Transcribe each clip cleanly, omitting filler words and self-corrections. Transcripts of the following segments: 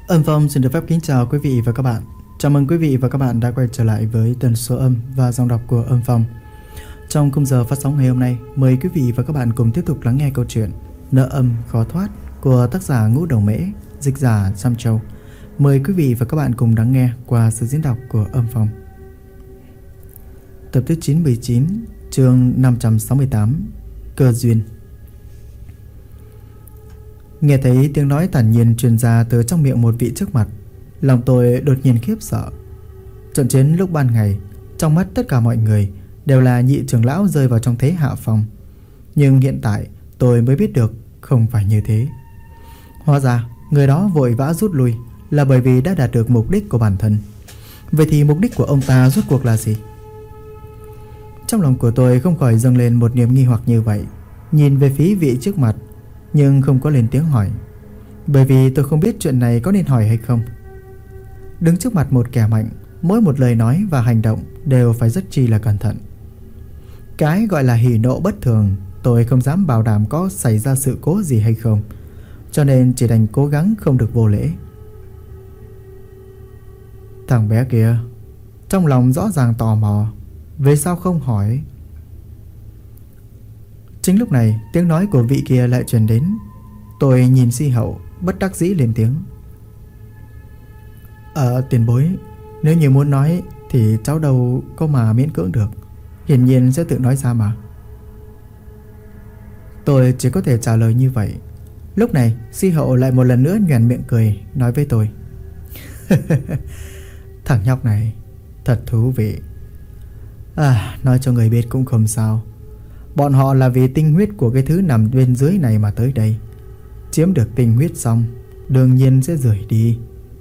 Âm Phong xin được phép kính chào quý vị và các bạn. Chào mừng quý vị và các bạn đã quay trở lại với tần số âm và giọng đọc của Âm Phong. Trong khung giờ phát sóng ngày hôm nay, mời quý vị và các bạn cùng tiếp tục lắng nghe câu chuyện Nợ âm khó thoát của tác giả Ngũ Đầu Mễ, dịch giả Sam Châu. Mời quý vị và các bạn cùng lắng nghe qua sự diễn đọc của Âm Phong. Tập thứ 99, chương 568, Cơ duyên. Nghe thấy tiếng nói thản nhiên truyền ra từ trong miệng một vị trước mặt, lòng tôi đột nhiên khiếp sợ. Trận chiến lúc ban ngày, trong mắt tất cả mọi người đều là nhị trưởng lão rơi vào trong thế hạ phong. Nhưng hiện tại tôi mới biết được không phải như thế. Hóa ra người đó vội vã rút lui là bởi vì đã đạt được mục đích của bản thân. Vậy thì mục đích của ông ta rốt cuộc là gì? Trong lòng của tôi không khỏi dâng lên một niềm nghi hoặc như vậy, nhìn về phía vị trước mặt nhưng không có lên tiếng hỏi, bởi vì tôi không biết chuyện này có nên hỏi hay không. Đứng trước mặt một kẻ mạnh, mỗi một lời nói và hành động đều phải rất chi là cẩn thận. Cái gọi là hỉ nộ bất thường, tôi không dám bảo đảm có xảy ra sự cố gì hay không, cho nên chỉ đành cố gắng không được vô lễ. Thằng bé kia trong lòng rõ ràng tò mò, vì sao không hỏi? Chính lúc này tiếng nói của vị kia lại truyền đến. Tôi nhìn Si Hậu bất đắc dĩ lên tiếng. Tiền bối, nếu như muốn nói thì cháu đâu có mà miễn cưỡng được, hiển nhiên sẽ tự nói ra mà. Tôi chỉ có thể trả lời như vậy. Lúc này Si Hậu lại một lần nữa nhoẻn miệng cười, nói với tôi. Thằng nhóc này thật thú vị. Nói cho người biết cũng không sao. Bọn họ là vì tinh huyết của cái thứ nằm bên dưới này mà tới đây. Chiếm được tinh huyết xong, đương nhiên sẽ rời đi.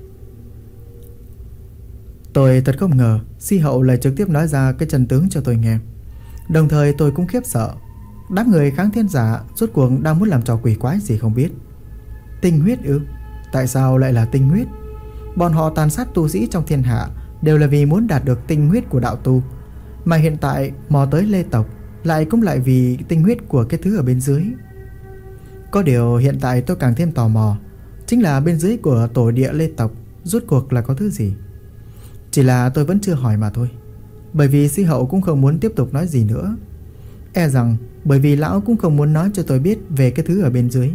Tôi thật không ngờ Si Hậu lại trực tiếp nói ra cái chân tướng cho tôi nghe. Đồng thời tôi cũng khiếp sợ. Đám người kháng thiên giả rốt cuộc đang muốn làm trò quỷ quái gì không biết. Tinh huyết ư? Tại sao lại là tinh huyết? Bọn họ tàn sát tu sĩ trong thiên hạ đều là vì muốn đạt được tinh huyết của đạo tu, mà hiện tại mò tới Lê tộc lại cũng lại vì tinh huyết của cái thứ ở bên dưới. Có điều hiện tại tôi càng thêm tò mò, chính là bên dưới của tổ địa Lê tộc rốt cuộc là có thứ gì. Chỉ là tôi vẫn chưa hỏi mà thôi, bởi vì Si Hậu cũng không muốn tiếp tục nói gì nữa. E rằng bởi vì lão cũng không muốn nói cho tôi biết về cái thứ ở bên dưới.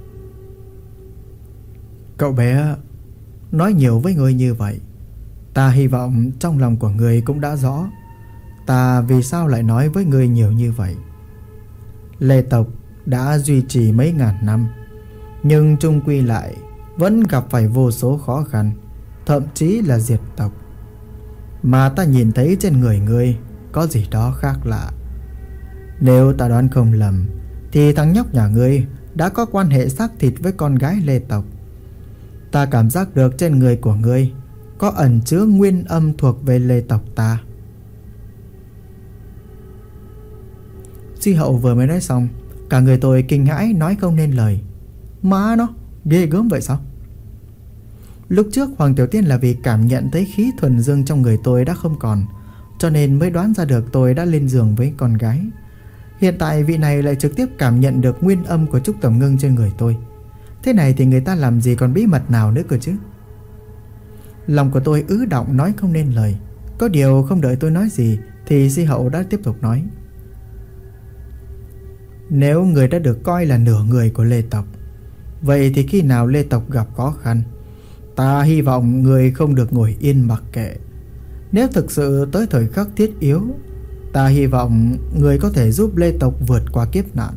Cậu bé nói nhiều với người như vậy, ta hy vọng trong lòng của người cũng đã rõ ta vì sao lại nói với người nhiều như vậy. Lê tộc đã duy trì mấy ngàn năm, nhưng chung quy lại vẫn gặp phải vô số khó khăn, thậm chí là diệt tộc. Mà ta nhìn thấy trên người ngươi có gì đó khác lạ. Nếu ta đoán không lầm thì thằng nhóc nhà ngươi đã có quan hệ xác thịt với con gái Lê tộc. Ta cảm giác được trên người của ngươi có ẩn chứa nguyên âm thuộc về Lê tộc ta. Si Hậu vừa mới nói xong, cả người tôi kinh hãi nói không nên lời. Má nó, ghê gớm vậy sao? Lúc trước Hoàng Tiểu Tiên là vì cảm nhận thấy khí thuần dương trong người tôi đã không còn, cho nên mới đoán ra được tôi đã lên giường với con gái. Hiện tại vị này lại trực tiếp cảm nhận được nguyên âm của Trúc Tầm Ngưng trên người tôi. Thế này thì người ta làm gì còn bí mật nào nữa cơ chứ? Lòng của tôi ứ động nói không nên lời. Có điều không đợi tôi nói gì thì Si Hậu đã tiếp tục nói. Nếu người đã được coi là nửa người của Lê tộc, vậy thì khi nào Lê tộc gặp khó khăn, ta hy vọng người không được ngồi yên mặc kệ. Nếu thực sự tới thời khắc thiết yếu, ta hy vọng người có thể giúp Lê tộc vượt qua kiếp nạn.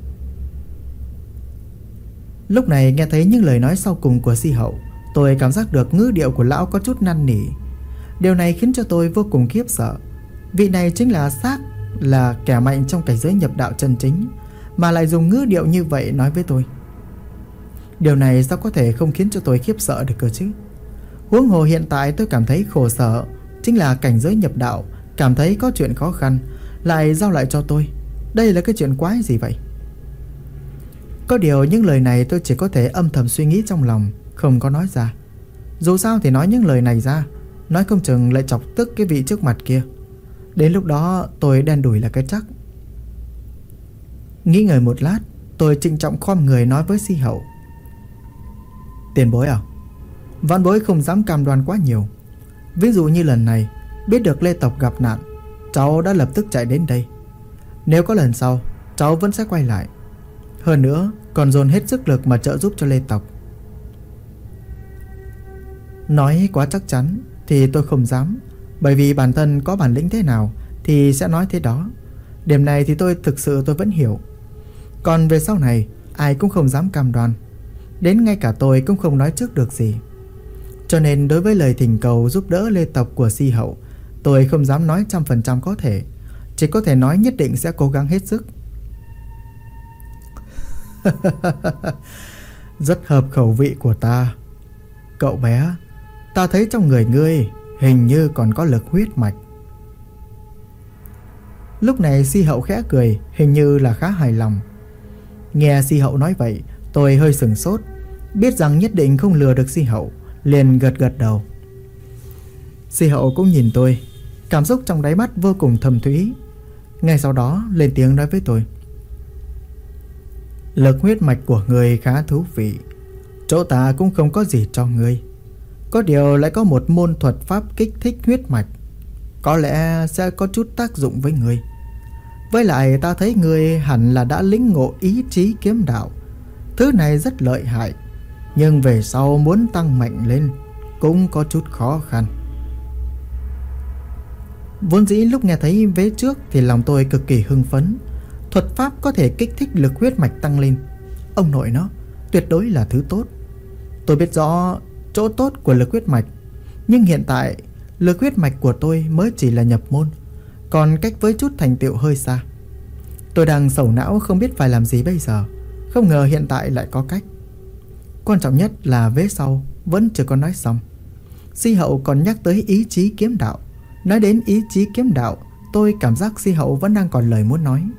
Lúc này nghe thấy những lời nói sau cùng của Si Hậu, tôi cảm giác được ngữ điệu của lão có chút năn nỉ. Điều này khiến cho tôi vô cùng khiếp sợ. Vị này chính là xác là kẻ mạnh trong cảnh giới nhập đạo chân chính, mà lại dùng ngữ điệu như vậy nói với tôi. Điều này sao có thể không khiến cho tôi khiếp sợ được cơ chứ? Huống hồ hiện tại tôi cảm thấy khổ sở, chính là cảnh giới nhập đạo cảm thấy có chuyện khó khăn lại giao lại cho tôi. Đây là cái chuyện quái gì vậy? Có điều những lời này tôi chỉ có thể âm thầm suy nghĩ trong lòng, không có nói ra. Dù sao thì nói những lời này ra, nói không chừng lại chọc tức cái vị trước mặt kia. Đến lúc đó tôi đen đủi là cái chắc. Nghĩ ngợi một lát, tôi trịnh trọng khom người nói với Si Hậu. Tiền bối à, Vãn bối không dám cam đoan quá nhiều. Ví dụ như lần này biết được Lê tộc gặp nạn, cháu đã lập tức chạy đến đây. Nếu có lần sau, cháu vẫn sẽ quay lại. Hơn nữa còn dồn hết sức lực mà trợ giúp cho Lê tộc. Nói quá chắc chắn thì tôi không dám, bởi vì bản thân có bản lĩnh thế nào thì sẽ nói thế đó. Điểm này thì thực sự tôi vẫn hiểu. Còn về sau này ai cũng không dám cam đoan, đến ngay cả tôi cũng không nói trước được gì. Cho nên đối với lời thỉnh cầu giúp đỡ Lê tộc của Si hậu, tôi không dám nói 100% có thể, chỉ có thể nói nhất định sẽ cố gắng hết sức. Rất hợp khẩu vị của ta. Cậu bé, ta thấy trong người ngươi hình như còn có lực huyết mạch. Lúc này Si hậu khẽ cười, hình như là khá hài lòng. Nghe Si hậu nói vậy, tôi hơi sửng sốt, biết rằng nhất định không lừa được Si hậu, liền gật gật đầu. Si hậu cũng nhìn tôi, cảm xúc trong đáy mắt vô cùng thầm thúy. Ngay sau đó lên tiếng nói với tôi: lực huyết mạch của ngươi khá thú vị. Chỗ ta cũng không có gì cho ngươi, có điều lại có một môn thuật pháp kích thích huyết mạch, có lẽ sẽ có chút tác dụng với ngươi. Với lại ta thấy ngươi hẳn là đã lĩnh ngộ ý chí kiếm đạo. Thứ này rất lợi hại, nhưng về sau muốn tăng mạnh lên cũng có chút khó khăn. Vốn dĩ lúc nghe thấy vế trước thì lòng tôi cực kỳ hưng phấn. Thuật pháp có thể kích thích lực huyết mạch tăng lên, ông nội nó, tuyệt đối là thứ tốt. Tôi biết rõ chỗ tốt của lực huyết mạch, nhưng hiện tại lực huyết mạch của tôi mới chỉ là nhập môn, còn cách với chút thành tựu hơi xa. Tôi đang sầu não không biết phải làm gì bây giờ, không ngờ hiện tại lại có cách. Quan trọng nhất là vế sau vẫn chưa có nói xong. Si hậu còn nhắc tới ý chí kiếm đạo. Nói đến ý chí kiếm đạo, tôi cảm giác Si hậu vẫn đang còn lời muốn nói.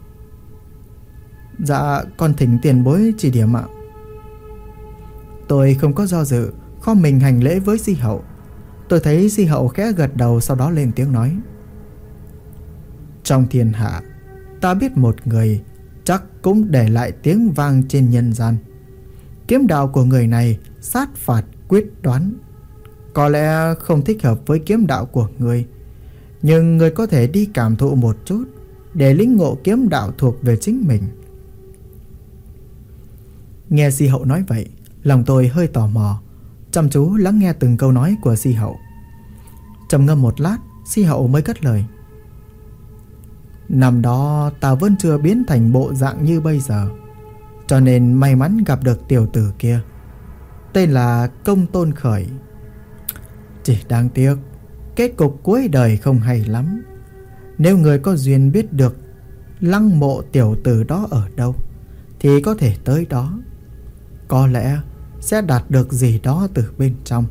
Dạ, con thỉnh tiền bối chỉ điểm ạ. Tôi không có do dự, khom mình hành lễ với Si hậu. Tôi thấy Si hậu khẽ gật đầu, sau đó lên tiếng nói: trong thiên hạ, ta biết một người chắc cũng để lại tiếng vang trên nhân gian. Kiếm đạo của người này sát phạt quyết đoán, có lẽ không thích hợp với kiếm đạo của người, nhưng người có thể đi cảm thụ một chút để lĩnh ngộ kiếm đạo thuộc về chính mình. Nghe Si hậu nói vậy, lòng tôi hơi tò mò, chăm chú lắng nghe từng câu nói của Si hậu. Trầm ngâm một lát, Si hậu mới cất lời: năm đó ta vẫn chưa biến thành bộ dạng như bây giờ, cho nên may mắn gặp được tiểu tử kia, tên là Công Tôn Khởi. Chỉ đáng tiếc kết cục cuối đời không hay lắm. Nếu người có duyên biết được lăng mộ tiểu tử đó ở đâu thì có thể tới đó, có lẽ sẽ đạt được gì đó từ bên trong.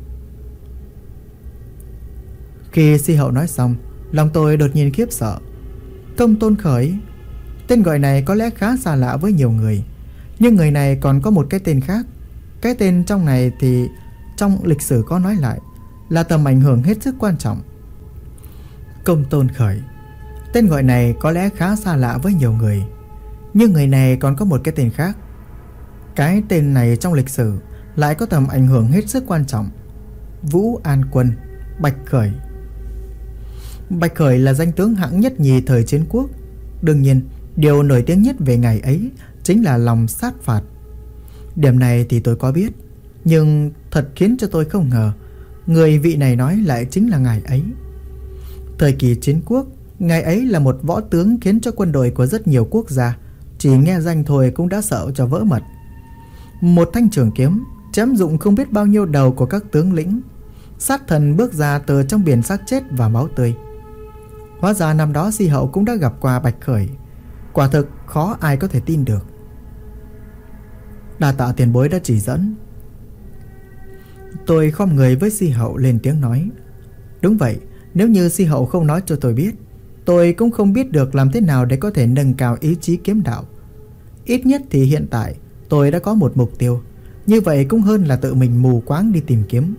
Khi Si hậu nói xong, lòng tôi đột nhiên khiếp sợ. Công Tôn Khởi, tên gọi này có lẽ khá xa lạ với nhiều người, nhưng người này còn có một cái tên khác. Cái tên trong này thì trong lịch sử có nói lại là tầm ảnh hưởng hết sức quan trọng. Công Tôn Khởi, tên gọi này có lẽ khá xa lạ với nhiều người, nhưng người này còn có một cái tên khác. Cái tên này trong lịch sử lại có tầm ảnh hưởng hết sức quan trọng. Vũ An Quân, Bạch Khởi. Bạch Khởi là danh tướng hạng nhất nhì thời chiến quốc. Đương nhiên, điều nổi tiếng nhất về ngày ấy chính là lòng sát phạt. Điểm này thì tôi có biết, nhưng thật khiến cho tôi không ngờ người vị này nói lại chính là ngài ấy. Thời kỳ chiến quốc, ngài ấy là một võ tướng khiến cho quân đội của rất nhiều quốc gia chỉ nghe danh thôi cũng đã sợ cho vỡ mật. Một thanh trường kiếm chém dụng không biết bao nhiêu đầu của các tướng lĩnh. Sát thần bước ra từ trong biển xác chết và máu tươi. Hóa ra năm đó Si hậu cũng đã gặp qua Bạch Khởi. Quả thực khó ai có thể tin được. Đa tạ tiền bối đã chỉ dẫn. Tôi khom người với Si hậu lên tiếng nói: đúng vậy, nếu như Si hậu không nói cho tôi biết, tôi cũng không biết được làm thế nào để có thể nâng cao ý chí kiếm đạo. Ít nhất thì hiện tại tôi đã có một mục tiêu, như vậy cũng hơn là tự mình mù quáng đi tìm kiếm.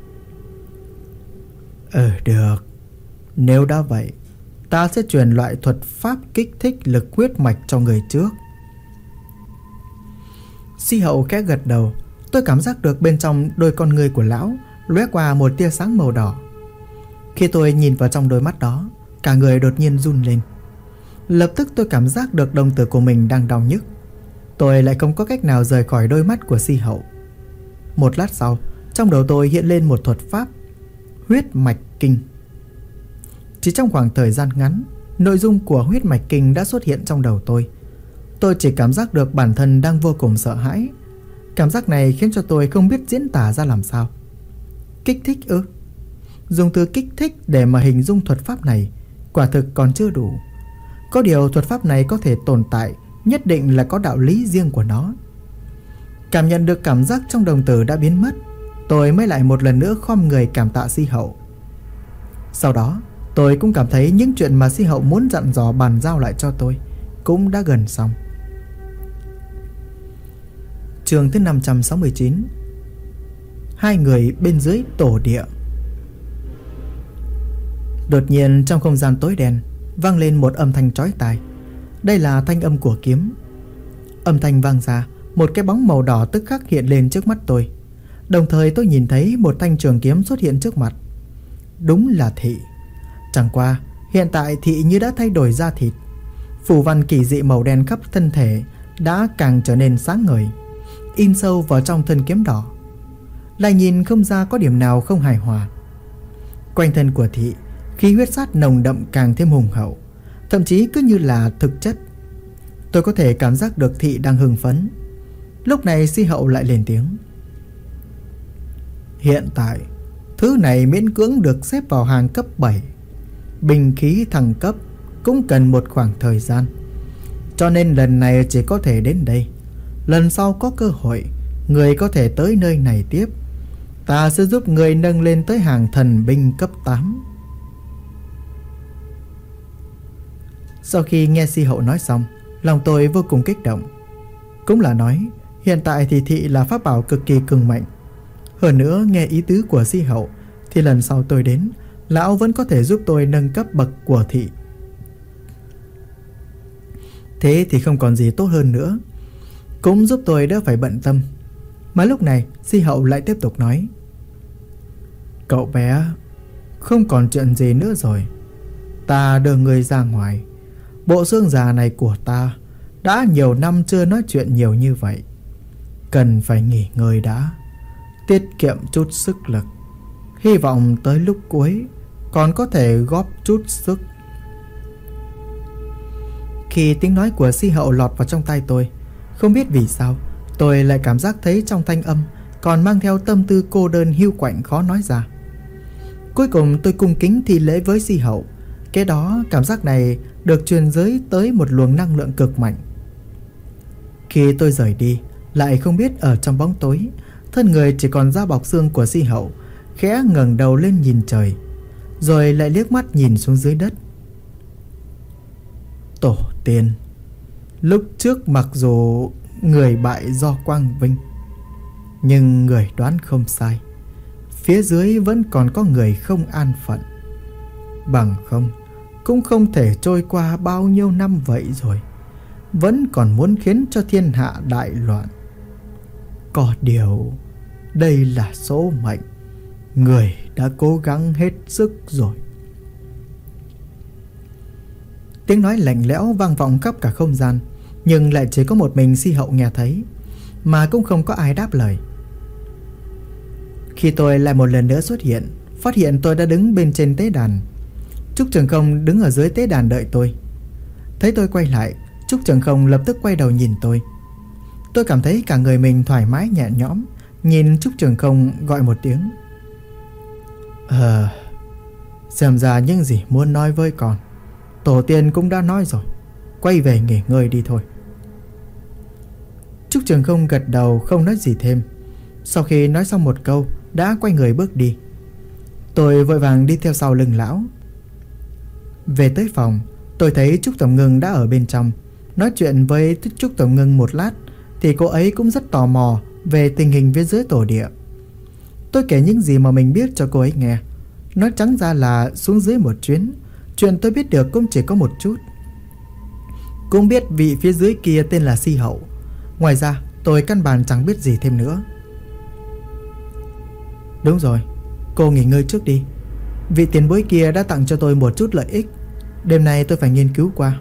Được, nếu đã vậy, ta sẽ truyền loại thuật pháp kích thích lực huyết mạch cho người trước. Si hậu khẽ gật đầu. Tôi cảm giác được bên trong đôi con ngươi của lão lóe qua một tia sáng màu đỏ. Khi tôi nhìn vào trong đôi mắt đó, cả người đột nhiên run lên. Lập tức tôi cảm giác được đồng tử của mình đang đau nhức. Tôi lại không có cách nào rời khỏi đôi mắt của Si Hậu. Một lát sau, trong đầu tôi hiện lên một thuật pháp huyết mạch kinh. Chỉ trong khoảng thời gian ngắn, nội dung của huyết mạch kinh đã xuất hiện trong đầu tôi. Tôi chỉ cảm giác được bản thân đang vô cùng sợ hãi. Cảm giác này khiến cho tôi không biết diễn tả ra làm sao. Kích thích ư? Dùng từ kích thích để mà hình dung thuật pháp này quả thực còn chưa đủ. Có điều thuật pháp này có thể tồn tại, nhất định là có đạo lý riêng của nó. Cảm nhận được cảm giác trong đồng tử đã biến mất, tôi mới lại một lần nữa khom người cảm tạ Si Hậu. Sau đó tôi cũng cảm thấy những chuyện mà Si Hậu muốn dặn dò bàn giao lại cho tôi cũng đã gần xong. Chương thứ 569. Hai người bên dưới tổ địa. Đột nhiên trong không gian tối đen vang lên một âm thanh chói tai. Đây là thanh âm của kiếm. Âm thanh vang ra, một cái bóng màu đỏ tức khắc hiện lên trước mắt tôi. Đồng thời tôi nhìn thấy một thanh trường kiếm xuất hiện trước mặt. Đúng là Thị. Chẳng qua hiện tại Thị như đã thay đổi da thịt. Phù văn kỳ dị màu đen khắp thân thể đã càng trở nên sáng ngời, in sâu vào trong thân kiếm đỏ. Lại nhìn không ra có điểm nào không hài hòa. Quanh thân của Thị, khí huyết sát nồng đậm càng thêm hùng hậu, thậm chí cứ như là thực chất. Tôi có thể cảm giác được Thị đang hưng phấn. Lúc này Si Hậu lại lên tiếng. Hiện tại thứ này miễn cưỡng được xếp vào hàng cấp 7. Binh khí thăng cấp cũng cần một khoảng thời gian, cho nên lần này chỉ có thể đến đây. Lần sau có cơ hội, người có thể tới nơi này tiếp. Ta sẽ giúp người nâng lên tới hàng thần binh cấp 8. Sau khi nghe Si Hậu nói xong, lòng tôi vô cùng kích động. Cũng là nói, hiện tại thì Thị là pháp bảo cực kỳ cường mạnh. Hơn nữa nghe ý tứ của Si Hậu thì lần sau tôi đến, lão vẫn có thể giúp tôi nâng cấp bậc của Thị. Thế thì không còn gì tốt hơn nữa, cũng giúp tôi đỡ phải bận tâm. Mà lúc này Si Hậu lại tiếp tục nói. Cậu bé, không còn chuyện gì nữa rồi. Ta đưa người ra ngoài. Bộ xương già này của ta đã nhiều năm chưa nói chuyện nhiều như vậy, cần phải nghỉ ngơi đã, tiết kiệm chút sức lực. Hy vọng tới lúc cuối còn có thể góp chút sức. Khi tiếng nói của Si Hậu lọt vào trong tai tôi, không biết vì sao tôi lại cảm giác thấy trong thanh âm còn mang theo tâm tư cô đơn hiu quạnh khó nói ra. Cuối cùng tôi cung kính thi lễ với Si Hậu. Kế đó cảm giác này được truyền giới tới một luồng năng lượng cực mạnh. Khi tôi rời đi, lại không biết ở trong bóng tối, thân người chỉ còn da bọc xương của Si Hậu khẽ ngẩng đầu lên nhìn trời, rồi lại liếc mắt nhìn xuống dưới đất. Tổ tiên, lúc trước mặc dù người bại do Quang Vinh, nhưng người đoán không sai, phía dưới vẫn còn có người không an phận. Bằng không cũng không thể trôi qua bao nhiêu năm vậy rồi, vẫn còn muốn khiến cho thiên hạ đại loạn. Có điều đây là số mệnh, người đã cố gắng hết sức rồi. Tiếng nói lạnh lẽo vang vọng khắp cả không gian, nhưng lại chỉ có một mình Si Hậu nghe thấy, mà cũng không có ai đáp lời. Khi tôi lại một lần nữa xuất hiện, phát hiện tôi đã đứng bên trên tế đàn. Trúc Trường Không đứng ở dưới tế đàn đợi tôi. Thấy tôi quay lại, Trúc Trường Không lập tức quay đầu nhìn tôi. Tôi cảm thấy cả người mình thoải mái nhẹ nhõm, nhìn Trúc Trường Không gọi một tiếng. Xem ra những gì muốn nói với con, tổ tiên cũng đã nói rồi, quay về nghỉ ngơi đi thôi. Trúc Trường Không gật đầu không nói gì thêm. Sau khi nói xong một câu, đã quay người bước đi. Tôi vội vàng đi theo sau lưng lão. Về tới phòng, tôi thấy Trúc Tổng Ngưng đã ở bên trong. Nói chuyện với Trúc Tổng Ngưng một lát thì cô ấy cũng rất tò mò về tình hình phía dưới tổ địa. Tôi kể những gì mà mình biết cho cô ấy nghe. Nói trắng ra là xuống dưới một chuyến, chuyện tôi biết được cũng chỉ có một chút. Cũng biết vị phía dưới kia tên là Si Hậu. Ngoài ra tôi căn bản chẳng biết gì thêm nữa. Đúng rồi, cô nghỉ ngơi trước đi. Vị tiền bối kia đã tặng cho tôi một chút lợi ích, đêm nay tôi phải nghiên cứu qua.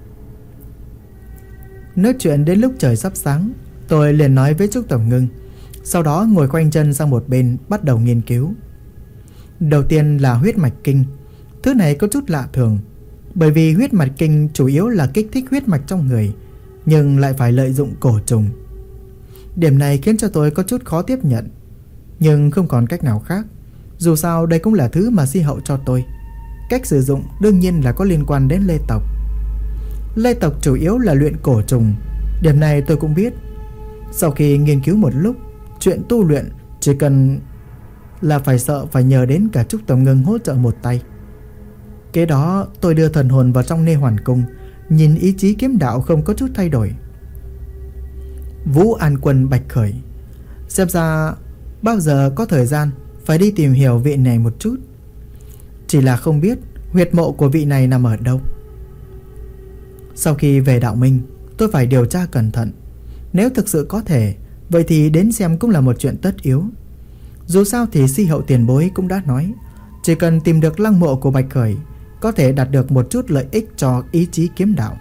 Nói chuyện đến lúc trời sắp sáng, tôi liền nói với Trúc Tổng Ngưng, sau đó ngồi khoanh chân sang một bên bắt đầu nghiên cứu. Đầu tiên là huyết mạch kinh. Thứ này có chút lạ thường, bởi vì huyết mạch kinh chủ yếu là kích thích huyết mạch trong người, nhưng lại phải lợi dụng cổ trùng. Điểm này khiến cho tôi có chút khó tiếp nhận, nhưng không còn cách nào khác. Dù sao đây cũng là thứ mà Si Hậu cho tôi. Cách sử dụng đương nhiên là có liên quan đến Lê tộc. Lê tộc chủ yếu là luyện cổ trùng, điểm này tôi cũng biết. Sau khi nghiên cứu một lúc, chuyện tu luyện chỉ cần là phải sợ phải nhờ đến cả Trúc Tổng Ngưng hỗ trợ một tay. Kế đó tôi đưa thần hồn vào trong Nê Hoàn Cung, nhìn ý chí kiếm đạo không có chút thay đổi. Vũ An Quân Bạch Khởi, xem ra bao giờ có thời gian phải đi tìm hiểu vị này một chút. Chỉ là không biết huyệt mộ của vị này nằm ở đâu. Sau khi về Đạo Minh, tôi phải điều tra cẩn thận. Nếu thực sự có thể, vậy thì đến xem cũng là một chuyện tất yếu. Dù sao thì Si Hậu tiền bối cũng đã nói, chỉ cần tìm được lăng mộ của Bạch Khởi, có thể đạt được một chút lợi ích cho ý chí kiếm đạo.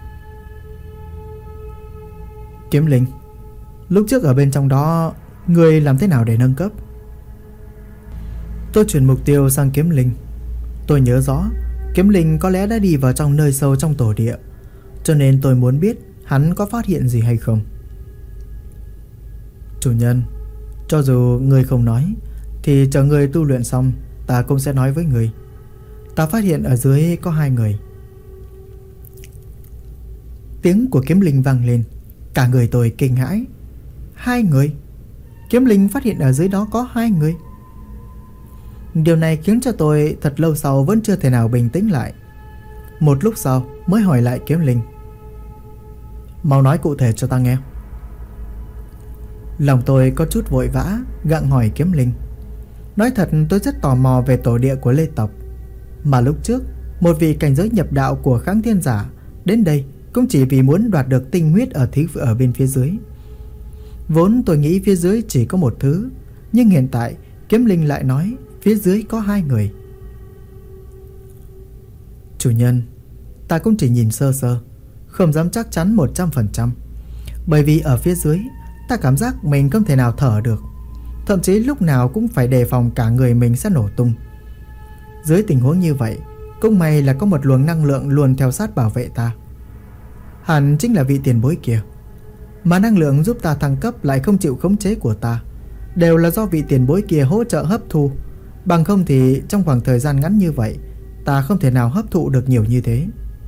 Kiếm linh, lúc trước ở bên trong đó, người làm thế nào để nâng cấp? Tôi chuyển mục tiêu sang kiếm linh. Tôi nhớ rõ kiếm linh có lẽ đã đi vào trong nơi sâu trong tổ địa, cho nên tôi muốn biết hắn có phát hiện gì hay không. Chủ nhân, cho dù người không nói thì chờ người tu luyện xong, ta cũng sẽ nói với người. Ta phát hiện ở dưới có 2 người. Tiếng của kiếm linh vang lên, cả người tôi kinh hãi. 2 người? Kiếm linh phát hiện ở dưới đó có 2 người. Điều này khiến cho tôi thật lâu sau vẫn chưa thể nào bình tĩnh lại. Một lúc sau mới hỏi lại kiếm linh, mau nói cụ thể cho ta nghe. Lòng tôi có chút vội vã gặng hỏi kiếm linh. Nói thật tôi rất tò mò về tổ địa của Lê tộc. Mà lúc trước một vị cảnh giới nhập đạo của Kháng Thiên Giả đến đây cũng chỉ vì muốn đoạt được tinh huyết ở bên phía dưới. Vốn tôi nghĩ phía dưới chỉ có một thứ, nhưng hiện tại kiếm linh lại nói phía dưới có 2 người. Chủ nhân, ta cũng chỉ nhìn sơ sơ, không dám chắc chắn 100%. Bởi vì ở phía dưới ta cảm giác mình không thể nào thở được, thậm chí lúc nào cũng phải đề phòng cả người mình sẽ nổ tung. Dưới tình huống như vậy, cũng may là có một luồng năng lượng luôn theo sát bảo vệ ta. Hẳn chính là vị tiền bối kia. Mà năng lượng giúp ta thăng cấp lại không chịu khống chế của ta, đều là do vị tiền bối kia hỗ trợ hấp thu. Bằng không thì trong khoảng thời gian ngắn như vậy, ta không thể nào hấp thụ được nhiều như thế.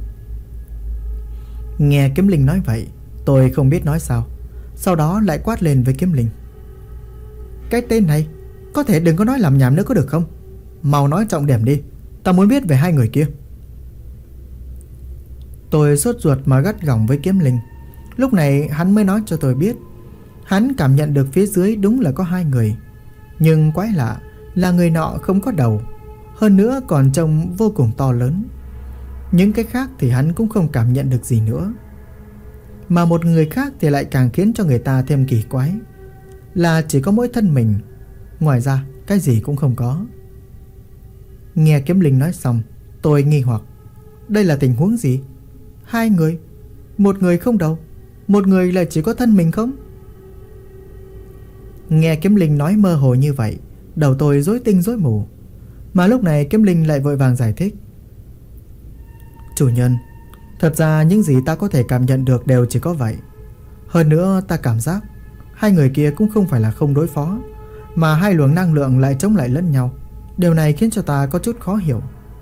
Nghe kiếm linh nói vậy, tôi không biết nói sao. Sau đó lại quát lên với kiếm linh, cái tên này, có thể đừng có nói làm nhảm nữa có được không? Mau nói trọng điểm đi, ta muốn biết về 2 người kia. Tôi sốt ruột mà gắt gỏng với kiếm linh. Lúc này hắn mới nói cho tôi biết, hắn cảm nhận được phía dưới đúng là có 2 người. Nhưng quái lạ là người nọ không có đầu, hơn nữa còn trông vô cùng to lớn. Những cái khác thì hắn cũng không cảm nhận được gì nữa. Mà một người khác thì lại càng khiến cho người ta thêm kỳ quái, là chỉ có mỗi thân mình, ngoài ra cái gì cũng không có. Nghe kiếm linh nói xong, tôi nghi hoặc, đây là tình huống gì? 2 người, một người không đầu, một người lại chỉ có thân mình không? Nghe kiếm linh nói mơ hồ như vậy, đầu tôi rối tinh rối mù. Mà lúc này kiếm linh lại vội vàng giải thích, chủ nhân, thật ra những gì ta có thể cảm nhận được đều chỉ có vậy. Hơn nữa ta cảm giác 2 người kia cũng không phải là không đối phó, mà 2 luồng năng lượng lại chống lại lẫn nhau. Điều này khiến cho ta có chút khó hiểu.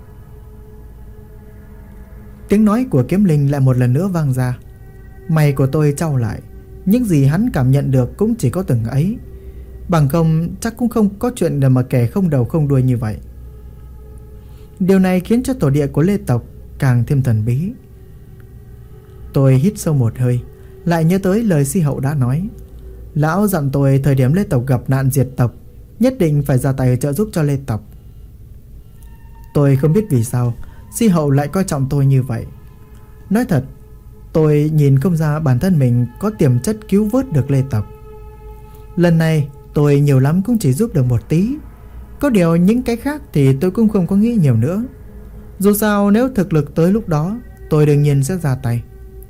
Tiếng nói của kiếm linh lại một lần nữa vang ra. Mày của tôi chau lại. Những gì hắn cảm nhận được cũng chỉ có từng ấy, bằng không chắc cũng không có chuyện để mà kể không đầu không đuôi như vậy. Điều này khiến cho tổ địa của Lê tộc càng thêm thần bí. Tôi hít sâu một hơi, lại nhớ tới lời Si Hậu đã nói. Lão dặn tôi thời điểm Lê tộc gặp nạn diệt tộc, nhất định phải ra tay trợ giúp cho Lê tộc. Tôi không biết vì sao Si Hậu lại coi trọng tôi như vậy. Nói thật, tôi nhìn không ra bản thân mình có tiềm chất cứu vớt được Lê tộc. Lần này tôi nhiều lắm cũng chỉ giúp được một tí, Có điều những cái khác thì tôi cũng không có nghĩ nhiều nữa. Dù sao nếu thực lực tới lúc đó, tôi đương nhiên sẽ ra tay.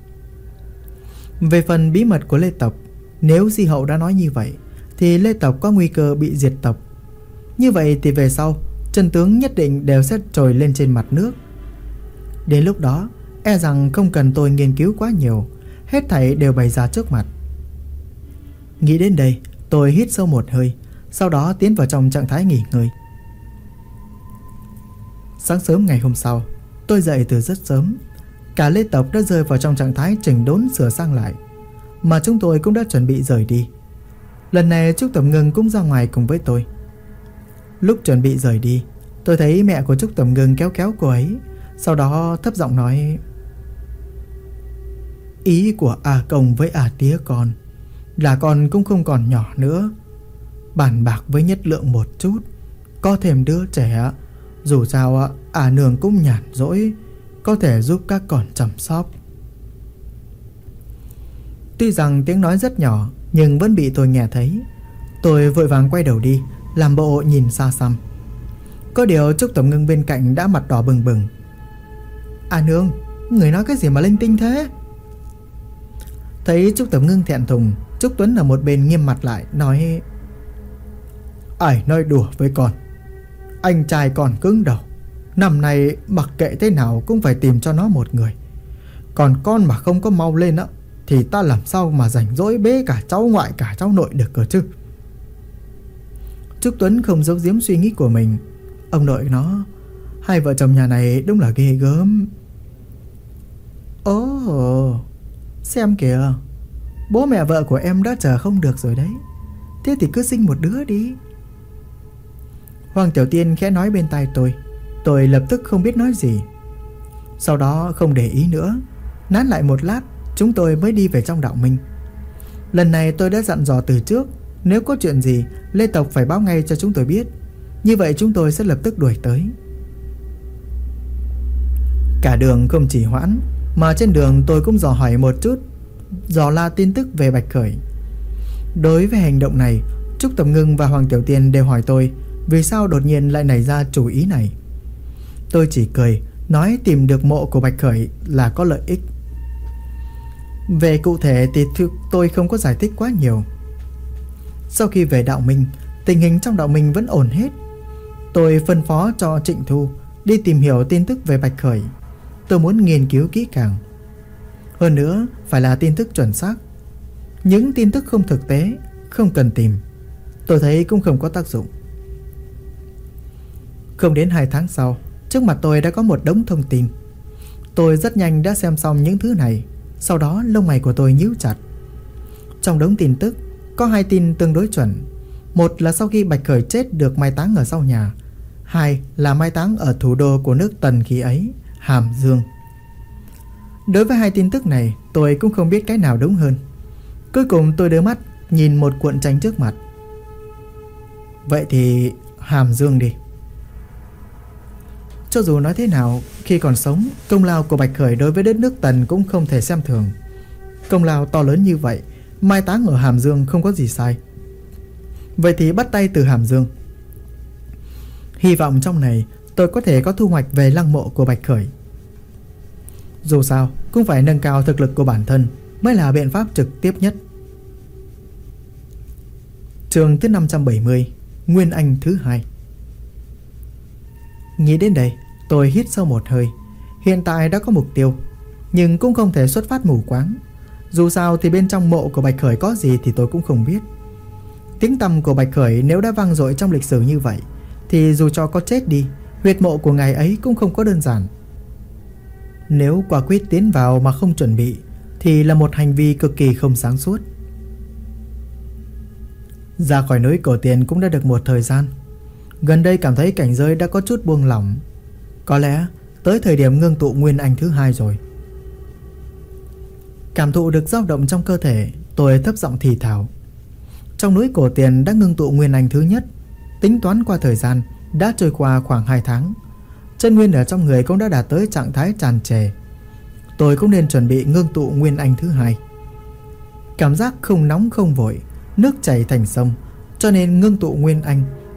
Về phần bí mật của Lê tộc, nếu Di Hậu đã nói như vậy thì Lê tộc có nguy cơ bị diệt tộc. Như vậy thì về sau chân tướng nhất định đều sẽ trồi lên trên mặt nước. Đến lúc đó e rằng không cần tôi nghiên cứu quá nhiều, hết thảy đều bày ra trước mặt. Nghĩ đến đây, tôi hít sâu một hơi, sau đó tiến vào trong trạng thái nghỉ ngơi. Sáng sớm ngày hôm sau, tôi dậy từ rất sớm. Cả Lê tộc đã rơi vào trong trạng thái chỉnh đốn sửa sang lại, mà chúng tôi cũng đã chuẩn bị rời đi. Lần này Trúc Tầm Ngưng cũng ra ngoài cùng với tôi. Lúc chuẩn bị rời đi, tôi thấy mẹ của Trúc Tầm Ngưng kéo kéo cô ấy, sau đó thấp giọng nói: ý của A Công với A Tía con là con cũng không còn nhỏ nữa, bàn bạc với Nhất Lượng một chút, có thêm đứa trẻ, dù sao A Nương cũng nhàn rỗi, có thể giúp các con chăm sóc. Tuy rằng tiếng nói rất nhỏ nhưng vẫn bị tôi nghe thấy. Tôi vội vàng quay đầu đi, làm bộ nhìn xa xăm. Có điều Trúc Tầm Ngưng bên cạnh đã mặt đỏ bừng bừng. A Nương, người nói cái gì mà linh tinh thế? Thấy Trúc Tầm Ngưng thẹn thùng, Trúc Tuấn ở một bên nghiêm mặt lại, nói: ai nói đùa với con, anh trai còn cứng đầu, năm nay mặc kệ thế nào cũng phải tìm cho nó một người. Còn con mà không có mau lên á thì ta làm sao mà rảnh rỗi bế cả cháu ngoại cả cháu nội được cơ chứ. Trúc Tuấn không giấu giếm suy nghĩ của mình. Ông nội nó, hai vợ chồng nhà này đúng là ghê gớm. Ồ, xem kìa, bố mẹ vợ của em đã chờ không được rồi đấy. Thế thì cứ sinh một đứa đi. Hoàng Tiểu Tiên khẽ nói bên tai tôi lập tức không biết nói gì. Sau đó không để ý nữa, nán lại một lát, chúng tôi mới đi về trong đạo minh. Lần này tôi đã dặn dò từ trước, nếu có chuyện gì Lê tộc phải báo ngay cho chúng tôi biết, như vậy chúng tôi sẽ lập tức đuổi tới. Cả đường không chỉ hoãn, mà trên đường tôi cũng dò hỏi một chút, dò la tin tức về Bạch Khởi. Đối với hành động này, Trúc Tầm Ngưng và Hoàng Tiểu Tiên đều hỏi tôi vì sao đột nhiên lại nảy ra chủ ý này. Tôi chỉ cười, nói tìm được mộ của Bạch Khởi là có lợi ích. Về cụ thể thì tôi không có giải thích quá nhiều. Sau khi về đạo minh, tình hình trong đạo minh vẫn ổn hết. Tôi phân phó cho Trịnh Thu đi tìm hiểu tin tức về Bạch Khởi. Tôi muốn nghiên cứu kỹ càng. Hơn nữa phải là tin tức chuẩn xác. Những tin tức không thực tế, không cần tìm, tôi thấy cũng không có tác dụng. Không đến 2 tháng sau, trước mặt tôi đã có một đống thông tin. Tôi rất nhanh đã xem xong những thứ này. Sau đó lông mày của tôi nhíu chặt. Trong đống tin tức có 2 tin tương đối chuẩn. Một là sau khi Bạch Khởi chết được mai táng ở sau nhà, 2 là mai táng ở thủ đô của nước Tần khi ấy, Hàm Dương. Đối với 2 tin tức này, tôi cũng không biết cái nào đúng hơn. Cuối cùng tôi đưa mắt nhìn một cuộn tranh trước mặt. Vậy thì Hàm Dương đi. Cho dù nói thế nào, khi còn sống, công lao của Bạch Khởi đối với đất nước Tần cũng không thể xem thường. Công lao to lớn như vậy, mai táng ở Hàm Dương không có gì sai. Vậy thì bắt tay từ Hàm Dương. Hy vọng trong này tôi có thể có thu hoạch về lăng mộ của Bạch Khởi. Dù sao cũng phải nâng cao thực lực của bản thân mới là biện pháp trực tiếp nhất. Chương thứ 570, Nguyên Anh thứ 2. Nghĩ đến đây, tôi hít sâu một hơi. Hiện tại đã có mục tiêu, nhưng cũng không thể xuất phát mù quáng. Dù sao thì bên trong mộ của Bạch Khởi có gì thì tôi cũng không biết. Tiếng tăm của Bạch Khởi nếu đã vang dội trong lịch sử như vậy, thì dù cho có chết đi, huyệt mộ của ngài ấy cũng không có đơn giản. Nếu quả quyết tiến vào mà không chuẩn bị thì là một hành vi cực kỳ không sáng suốt. Ra khỏi núi Cổ Tiền cũng đã được một thời gian. Gần đây cảm thấy cảnh giới đã có chút buông lỏng. Có lẽ tới thời điểm ngưng tụ Nguyên Anh thứ 2 rồi. Cảm thụ được dao động trong cơ thể, tôi thấp giọng thì thào. Trong núi Cổ Tiền đã ngưng tụ Nguyên Anh thứ nhất. Tính toán qua thời gian đã trôi qua khoảng 2 tháng. Chân nguyên ở trong người cũng đã đạt tới trạng thái tràn trề. Tôi cũng nên chuẩn bị ngưng tụ Nguyên Anh thứ 2. Cảm giác không nóng không vội, nước chảy thành sông, cho nên ngưng tụ Nguyên Anh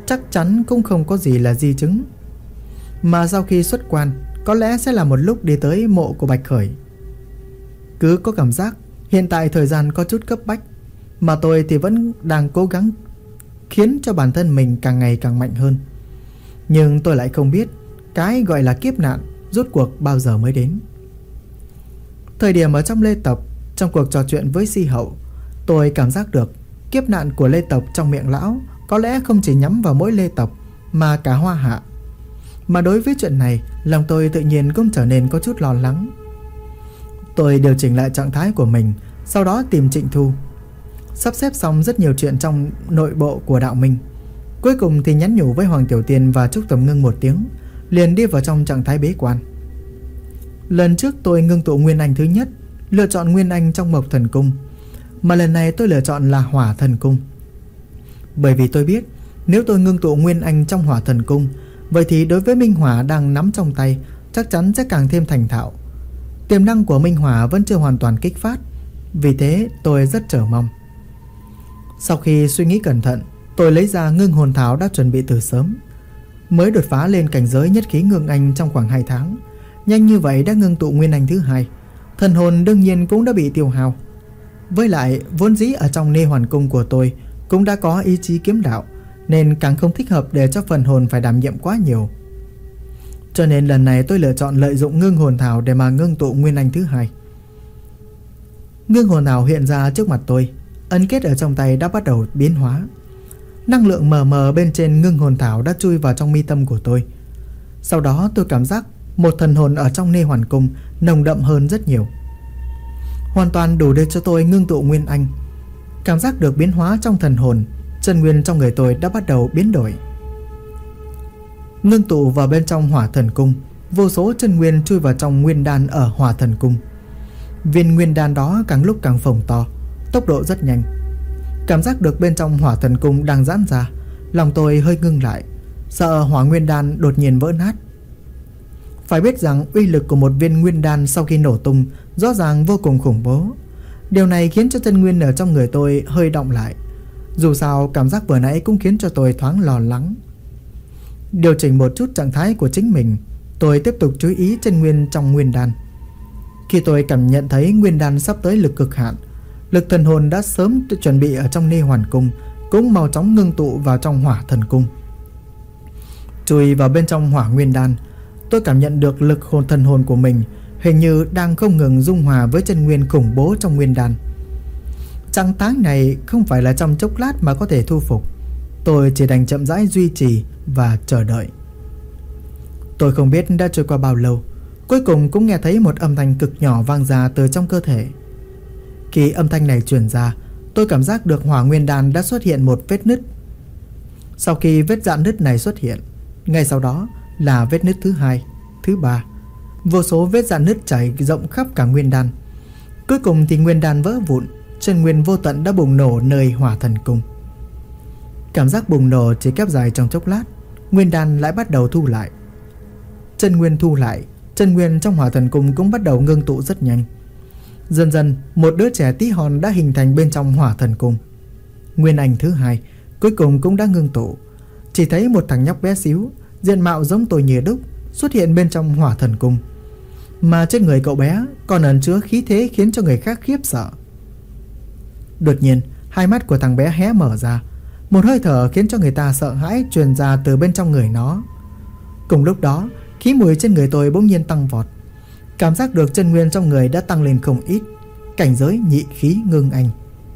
chắc chắn cũng không có gì là di chứng. Mà sau khi xuất quan, có lẽ sẽ là một lúc đi tới mộ của Bạch Khởi. Cứ có cảm giác hiện tại thời gian có chút cấp bách, mà tôi thì vẫn đang cố gắng khiến cho bản thân mình càng ngày càng mạnh hơn. Nhưng tôi lại không biết cái gọi là kiếp nạn rốt cuộc bao giờ mới đến. Thời điểm ở trong Lê Tộc, trong cuộc trò chuyện với Si Hậu, tôi cảm giác được kiếp nạn của Lê Tộc trong miệng lão có lẽ không chỉ nhắm vào mỗi Lê Tộc mà cả Hoa Hạ. Mà đối với chuyện này, lòng tôi tự nhiên cũng trở nên có chút lo lắng. Tôi điều chỉnh lại trạng thái của mình, sau đó tìm Trịnh Thu, sắp xếp xong rất nhiều chuyện trong nội bộ của đạo minh. Cuối cùng thì nhắn nhủ với Hoàng Tiểu Tiên và Trúc Tầm Ngưng một tiếng, liền đi vào trong trạng thái bế quan. Lần trước tôi ngưng tụ Nguyên Anh thứ nhất, lựa chọn Nguyên Anh trong Mộc Thần Cung, mà lần này tôi lựa chọn là Hỏa Thần Cung. Bởi vì tôi biết nếu tôi ngưng tụ Nguyên Anh trong Hỏa Thần Cung, vậy thì đối với Minh Hỏa đang nắm trong tay chắc chắn sẽ càng thêm thành thạo. Tiềm năng của Minh Hỏa vẫn chưa hoàn toàn kích phát, vì thế tôi rất chờ mong. Sau khi suy nghĩ cẩn thận, tôi lấy ra Ngưng Hồn Thảo đã chuẩn bị từ sớm. Mới đột phá lên cảnh giới nhất khí Ngưng Anh trong khoảng 2 tháng, nhanh như vậy đã ngưng tụ Nguyên Anh thứ hai, thần hồn đương nhiên cũng đã bị tiêu hao. Với lại vốn dĩ ở trong Nê Hoàn Cung của tôi cũng đã có ý chí kiếm đạo, nên càng không thích hợp để cho phần hồn phải đảm nhiệm quá nhiều. Cho nên lần này tôi lựa chọn lợi dụng Ngưng Hồn Thảo để mà ngưng tụ Nguyên Anh thứ hai. Ngưng Hồn Thảo hiện ra trước mặt tôi, ấn kết ở trong tay đã bắt đầu biến hóa. Năng lượng mờ mờ bên trên Ngưng Hồn Thảo đã chui vào trong mi tâm của tôi. Sau đó tôi cảm giác một thần hồn ở trong Nê Hoàn Cung nồng đậm hơn rất nhiều, hoàn toàn đủ để cho tôi ngưng tụ Nguyên Anh. Cảm giác được biến hóa trong thần hồn, chân nguyên trong người tôi đã bắt đầu biến đổi. Ngưng tụ vào bên trong Hỏa Thần Cung, vô số chân nguyên chui vào trong nguyên đan ở Hỏa Thần Cung. Viên nguyên đan đó càng lúc càng phồng to, tốc độ rất nhanh. Cảm giác được bên trong Hỏa Thần Cung đang giãn ra, lòng tôi hơi ngưng lại, sợ hỏa nguyên đan đột nhiên vỡ nát. Phải biết rằng uy lực của một viên nguyên đan sau khi nổ tung rõ ràng vô cùng khủng bố. Điều này khiến cho chân nguyên ở trong người tôi hơi động lại. Dù sao cảm giác vừa nãy cũng khiến cho tôi thoáng lo lắng. Điều chỉnh một chút trạng thái của chính mình, tôi tiếp tục chú ý chân nguyên trong nguyên đan. Khi tôi cảm nhận thấy nguyên đan sắp tới lực cực hạn, lực thần hồn đã sớm chuẩn bị ở trong Nê Hoàn Cung cũng mau chóng ngưng tụ vào trong Hỏa Thần Cung. Chui vào bên trong hỏa nguyên đan, tôi cảm nhận được lực thần hồn của mình hình như đang không ngừng dung hòa với chân nguyên khủng bố trong nguyên đan. Trạng thái này không phải là trong chốc lát mà có thể thu phục. Tôi chỉ đành chậm rãi duy trì và chờ đợi. Tôi không biết đã trôi qua bao lâu, cuối cùng cũng nghe thấy một âm thanh cực nhỏ vang ra từ trong cơ thể. Khi âm thanh này truyền ra, tôi cảm giác được hỏa nguyên đan đã xuất hiện một vết nứt. Sau khi vết rạn nứt này xuất hiện, ngay sau đó là vết nứt thứ hai, thứ ba. Vô số vết rạn nứt trải rộng khắp cả nguyên đan. Cuối cùng thì nguyên đan vỡ vụn, chân nguyên vô tận đã bùng nổ nơi Hỏa Thần Cung. Cảm giác bùng nổ chỉ kéo dài trong chốc lát, nguyên đan lại bắt đầu thu lại. Chân nguyên thu lại, chân nguyên trong Hỏa Thần Cung cũng bắt đầu ngưng tụ rất nhanh. Dần dần, một đứa trẻ tí hon đã hình thành bên trong Hỏa Thần Cung. Nguyên Anh thứ hai cuối cùng cũng đã ngưng tụ. Chỉ thấy một thằng nhóc bé xíu, diện mạo giống tôi như đúc, xuất hiện bên trong Hỏa Thần Cung. Mà trên người cậu bé còn ẩn chứa khí thế khiến cho người khác khiếp sợ. Đột nhiên, hai mắt của thằng bé hé mở ra, một hơi thở khiến cho người ta sợ hãi truyền ra từ bên trong người nó. Cùng lúc đó, khí mùi trên người tôi bỗng nhiên tăng vọt. Cảm giác được chân nguyên trong người đã tăng lên không ít. Cảnh giới nhị khí ngưng anh.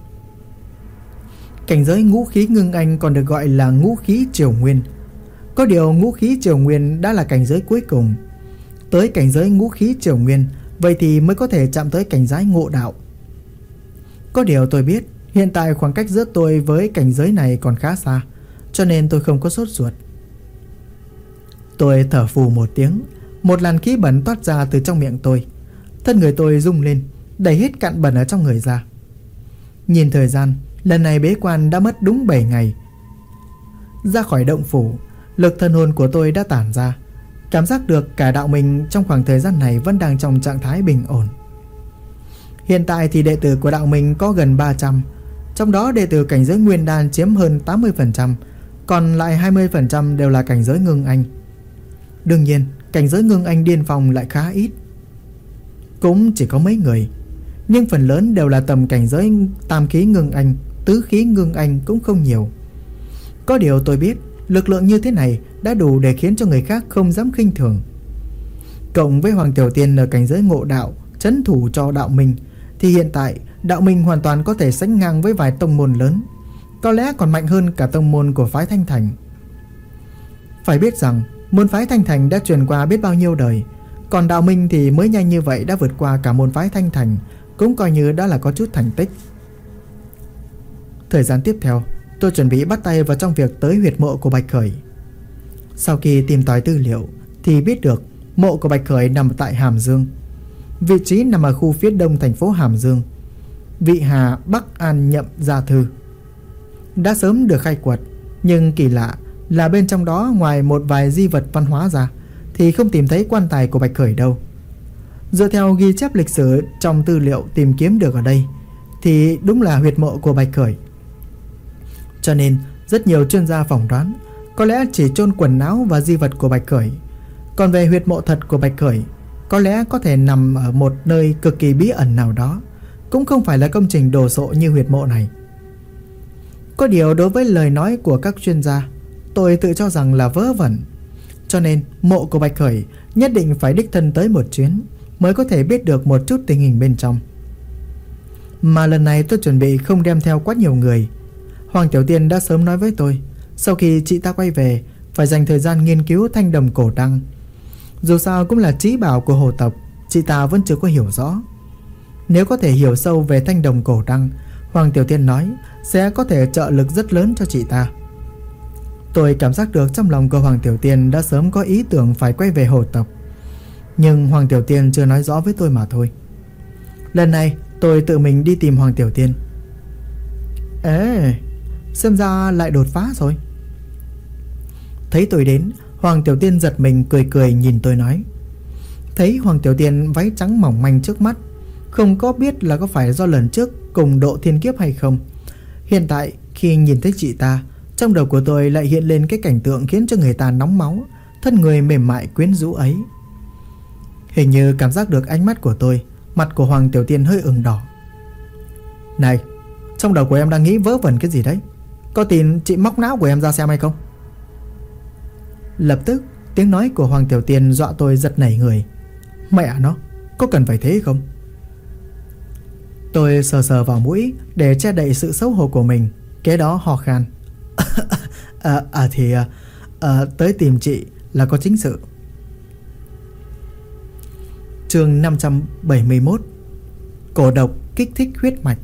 Cảnh giới ngũ khí ngưng anh còn được gọi là ngũ khí triều nguyên. Có điều ngũ khí triều nguyên đã là cảnh giới cuối cùng. Tới cảnh giới ngũ khí triều nguyên, vậy thì mới có thể chạm tới cảnh giới ngộ đạo. Có điều tôi biết hiện tại khoảng cách giữa tôi với cảnh giới này còn khá xa, cho nên tôi không có sốt ruột. Tôi thở phù một tiếng, một làn khí bẩn toát ra từ trong miệng tôi. Thân người tôi rung lên, đẩy hết cặn bẩn ở trong người ra. Nhìn thời gian, lần này bế quan đã mất đúng 7 ngày. Ra khỏi động phủ, lực thần hồn của tôi đã tản ra. Cảm giác được cả đạo mình trong khoảng thời gian này vẫn đang trong trạng thái bình ổn. Hiện tại thì đệ tử của đạo mình có gần 300, trong đó đệ tử cảnh giới nguyên đan chiếm hơn 80%, còn lại 20% đều là cảnh giới ngưng anh. Đương nhiên, cảnh giới ngưng anh điên phong lại khá ít, cũng chỉ có mấy người, nhưng phần lớn đều là tầm cảnh giới tam khí ngưng anh, tứ khí ngưng anh cũng không nhiều. Có điều tôi biết, lực lượng như thế này đã đủ để khiến cho người khác không dám khinh thường. Cộng với Hoàng Tiểu Tiên ở cảnh giới ngộ đạo, trấn thủ cho đạo minh, thì hiện tại đạo minh hoàn toàn có thể sánh ngang với vài tông môn lớn, có lẽ còn mạnh hơn cả tông môn của phái Thanh Thành. Phải biết rằng môn phái Thanh Thành đã truyền qua biết bao nhiêu đời, còn đạo minh thì mới nhanh như vậy đã vượt qua cả môn phái Thanh Thành, cũng coi như đã là có chút thành tích. Thời gian tiếp theo, tôi chuẩn bị bắt tay vào trong việc tới huyệt mộ của Bạch Khởi. Sau khi tìm tòi tư liệu thì biết được mộ của Bạch Khởi nằm tại Hàm Dương. Vị trí nằm ở khu phía đông thành phố Hàm Dương, Vị Hà Bắc An Nhậm Gia Thư. Đã sớm được khai quật, nhưng kỳ lạ là bên trong đó ngoài một vài di vật văn hóa ra thì không tìm thấy quan tài của Bạch Khởi đâu. Dựa theo ghi chép lịch sử trong tư liệu tìm kiếm được ở đây thì đúng là huyệt mộ của Bạch Khởi. Cho nên rất nhiều chuyên gia phỏng đoán có lẽ chỉ chôn quần áo và di vật của Bạch Khởi. Còn về huyệt mộ thật của Bạch Khởi, có lẽ có thể nằm ở một nơi cực kỳ bí ẩn nào đó, cũng không phải là công trình đồ sộ như huyệt mộ này. Có điều đối với lời nói của các chuyên gia, tôi tự cho rằng là vớ vẩn. Cho nên mộ của Bạch Khởi nhất định phải đích thân tới một chuyến mới có thể biết được một chút tình hình bên trong. Mà lần này tôi chuẩn bị không đem theo quá nhiều người. Hoàng Tiểu Tiên đã sớm nói với tôi, sau khi chị ta quay về phải dành thời gian nghiên cứu thanh đồng cổ đăng. Dù sao cũng là trí bảo của hồ tộc, chị ta vẫn chưa có hiểu rõ. Nếu có thể hiểu sâu về thanh đồng cổ đăng, Hoàng Tiểu Tiên nói sẽ có thể trợ lực rất lớn cho chị ta. Tôi cảm giác được trong lòng của Hoàng Tiểu Tiên đã sớm có ý tưởng phải quay về hồ tộc, nhưng Hoàng Tiểu Tiên chưa nói rõ với tôi mà thôi. Lần này tôi tự mình đi tìm Hoàng Tiểu Tiên. Ê, xem ra lại đột phá rồi. Thấy tôi đến, Hoàng Tiểu Tiên giật mình cười cười nhìn tôi nói. Thấy Hoàng Tiểu Tiên váy trắng mỏng manh trước mắt, không có biết là có phải do lần trước cùng độ thiên kiếp hay không. Hiện tại khi nhìn thấy chị ta, trong đầu của tôi lại hiện lên cái cảnh tượng khiến cho người ta nóng máu, thân người mềm mại quyến rũ ấy. Hình như cảm giác được ánh mắt của tôi, mặt của Hoàng Tiểu Tiên hơi ửng đỏ. Này, trong đầu của em đang nghĩ vớ vẩn cái gì đấy? Có tin chị móc não của em ra xem hay không? Lập tức tiếng nói của Hoàng Tiểu Tiên dọa tôi giật nảy người. Mẹ nó, có cần phải thế không? Tôi sờ sờ vào mũi để che đậy sự xấu hổ của mình, kế đó ho khan. Tới tìm chị là có chính sự. Chương 571. Cổ độc kích thích huyết mạch.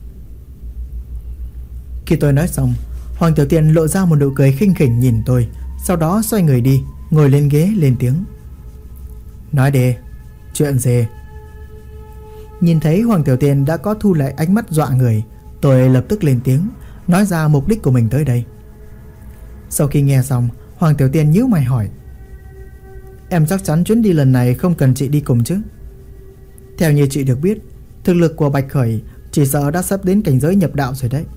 Khi tôi nói xong, Hoàng Tiểu Tiên lộ ra một nụ cười khinh khỉnh nhìn tôi, sau đó xoay người đi, ngồi lên ghế lên tiếng. Nói đi, chuyện gì? Nhìn thấy Hoàng Tiểu Tiên đã có thu lại ánh mắt dọa người, tôi lập tức lên tiếng, nói ra mục đích của mình tới đây. Sau khi nghe xong, Hoàng Tiểu Tiên nhíu mày hỏi. Em chắc chắn chuyến đi lần này không cần chị đi cùng chứ? Theo như chị được biết, thực lực của Bạch Khởi chỉ sợ đã sắp đến cảnh giới nhập đạo rồi đấy.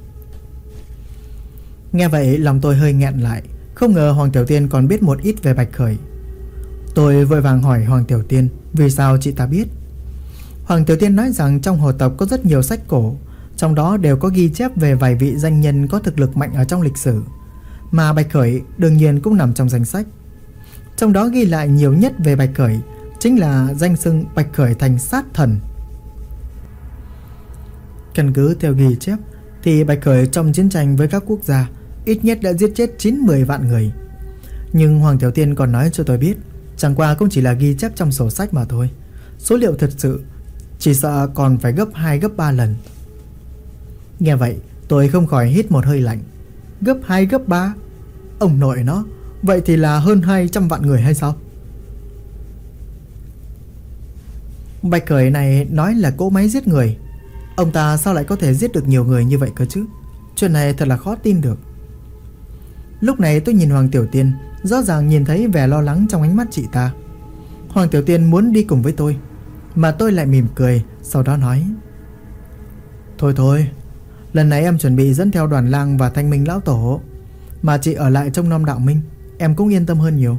Nghe vậy lòng tôi hơi nghẹn lại, không ngờ Hoàng Tiểu Tiên còn biết một ít về Bạch Khởi. Tôi vội vàng hỏi Hoàng Tiểu Tiên vì sao chị ta biết. Hoàng Tiểu Tiên nói rằng trong hồ tộc có rất nhiều sách cổ, trong đó đều có ghi chép về vài vị danh nhân có thực lực mạnh ở trong lịch sử, mà Bạch Khởi đương nhiên cũng nằm trong danh sách. Trong đó ghi lại nhiều nhất về Bạch Khởi chính là danh xưng Bạch Khởi thành sát thần. Căn cứ theo ghi chép thì Bạch Khởi trong chiến tranh với các quốc gia ít nhất đã giết chết 9-10 vạn người. Nhưng Hoàng Tiểu Tiên còn nói cho tôi biết, chẳng qua cũng chỉ là ghi chép trong sổ sách mà thôi. Số liệu thật sự chỉ sợ còn phải gấp 2 gấp 3 lần. Nghe vậy tôi không khỏi hít một hơi lạnh. Gấp 2 gấp 3? Ông nội nó, vậy thì là hơn 200 vạn người hay sao? Bạch Khởi này nói là cỗ máy giết người, ông ta sao lại có thể giết được nhiều người như vậy cơ chứ? Chuyện này thật là khó tin được. Lúc này tôi nhìn Hoàng Tiểu Tiên, rõ ràng nhìn thấy vẻ lo lắng trong ánh mắt chị ta. Hoàng Tiểu Tiên muốn đi cùng với tôi, mà tôi lại mỉm cười, sau đó nói. Thôi, lần này em chuẩn bị dẫn theo Đoàn Lang và Thanh Minh Lão Tổ. Mà chị ở lại trông nom Đạo Minh, em cũng yên tâm hơn nhiều.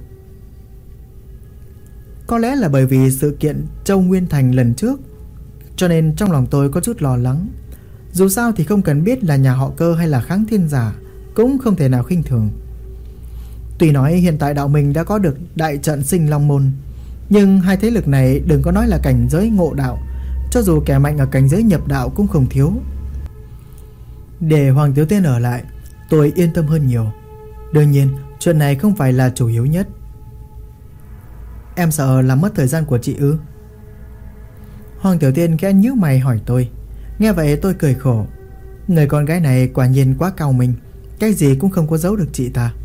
Có lẽ là bởi vì sự kiện Châu Nguyên Thành lần trước, cho nên trong lòng tôi có chút lo lắng. Dù sao thì không cần biết là nhà họ Cơ hay là Kháng Thiên Giả, cũng không thể nào khinh thường. Tuy nói hiện tại Đạo Minh đã có được đại trận Sinh Long Môn, nhưng hai thế lực này đừng có nói là cảnh giới ngộ đạo, cho dù kẻ mạnh ở cảnh giới nhập đạo cũng không thiếu. Để Hoàng Tiểu Tiên ở lại, tôi yên tâm hơn nhiều. Đương nhiên chuyện này không phải là chủ yếu nhất. Em sợ làm mất thời gian của chị ư? Hoàng Tiểu Tiên khẽ nhíu mày hỏi tôi. Nghe vậy tôi cười khổ. Người con gái này quả nhiên quá cao minh, cái gì cũng không có giấu được chị ta.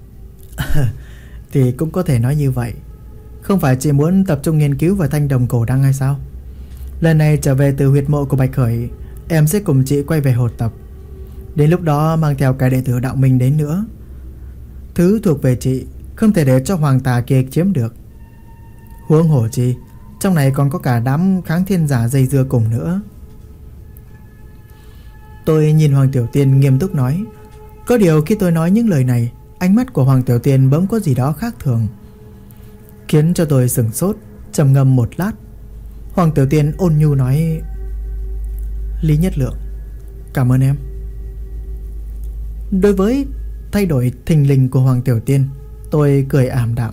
Thì cũng có thể nói như vậy. Không phải chị muốn tập trung nghiên cứu vào thanh đồng cổ đăng hay sao? Lần này trở về từ huyệt mộ của Bạch Khởi, em sẽ cùng chị quay về hồ tập. Đến lúc đó mang theo cả đệ tử Đạo Minh đến nữa. Thứ thuộc về chị không thể để cho hoàng tà kia chiếm được. Huống hồ chi, trong này còn có cả đám Kháng Thiên Giả dây dưa cùng nữa. Tôi nhìn Hoàng Tiểu Tiên nghiêm túc nói. Có điều khi tôi nói những lời này, ánh mắt của Hoàng Tiểu Tiên bỗng có gì đó khác thường, khiến cho tôi sửng sốt, trầm ngâm một lát. Hoàng Tiểu Tiên ôn nhu nói: Lý Nhất Lượng, cảm ơn em. Đối với thay đổi thình lình của Hoàng Tiểu Tiên, tôi cười ảm đạm.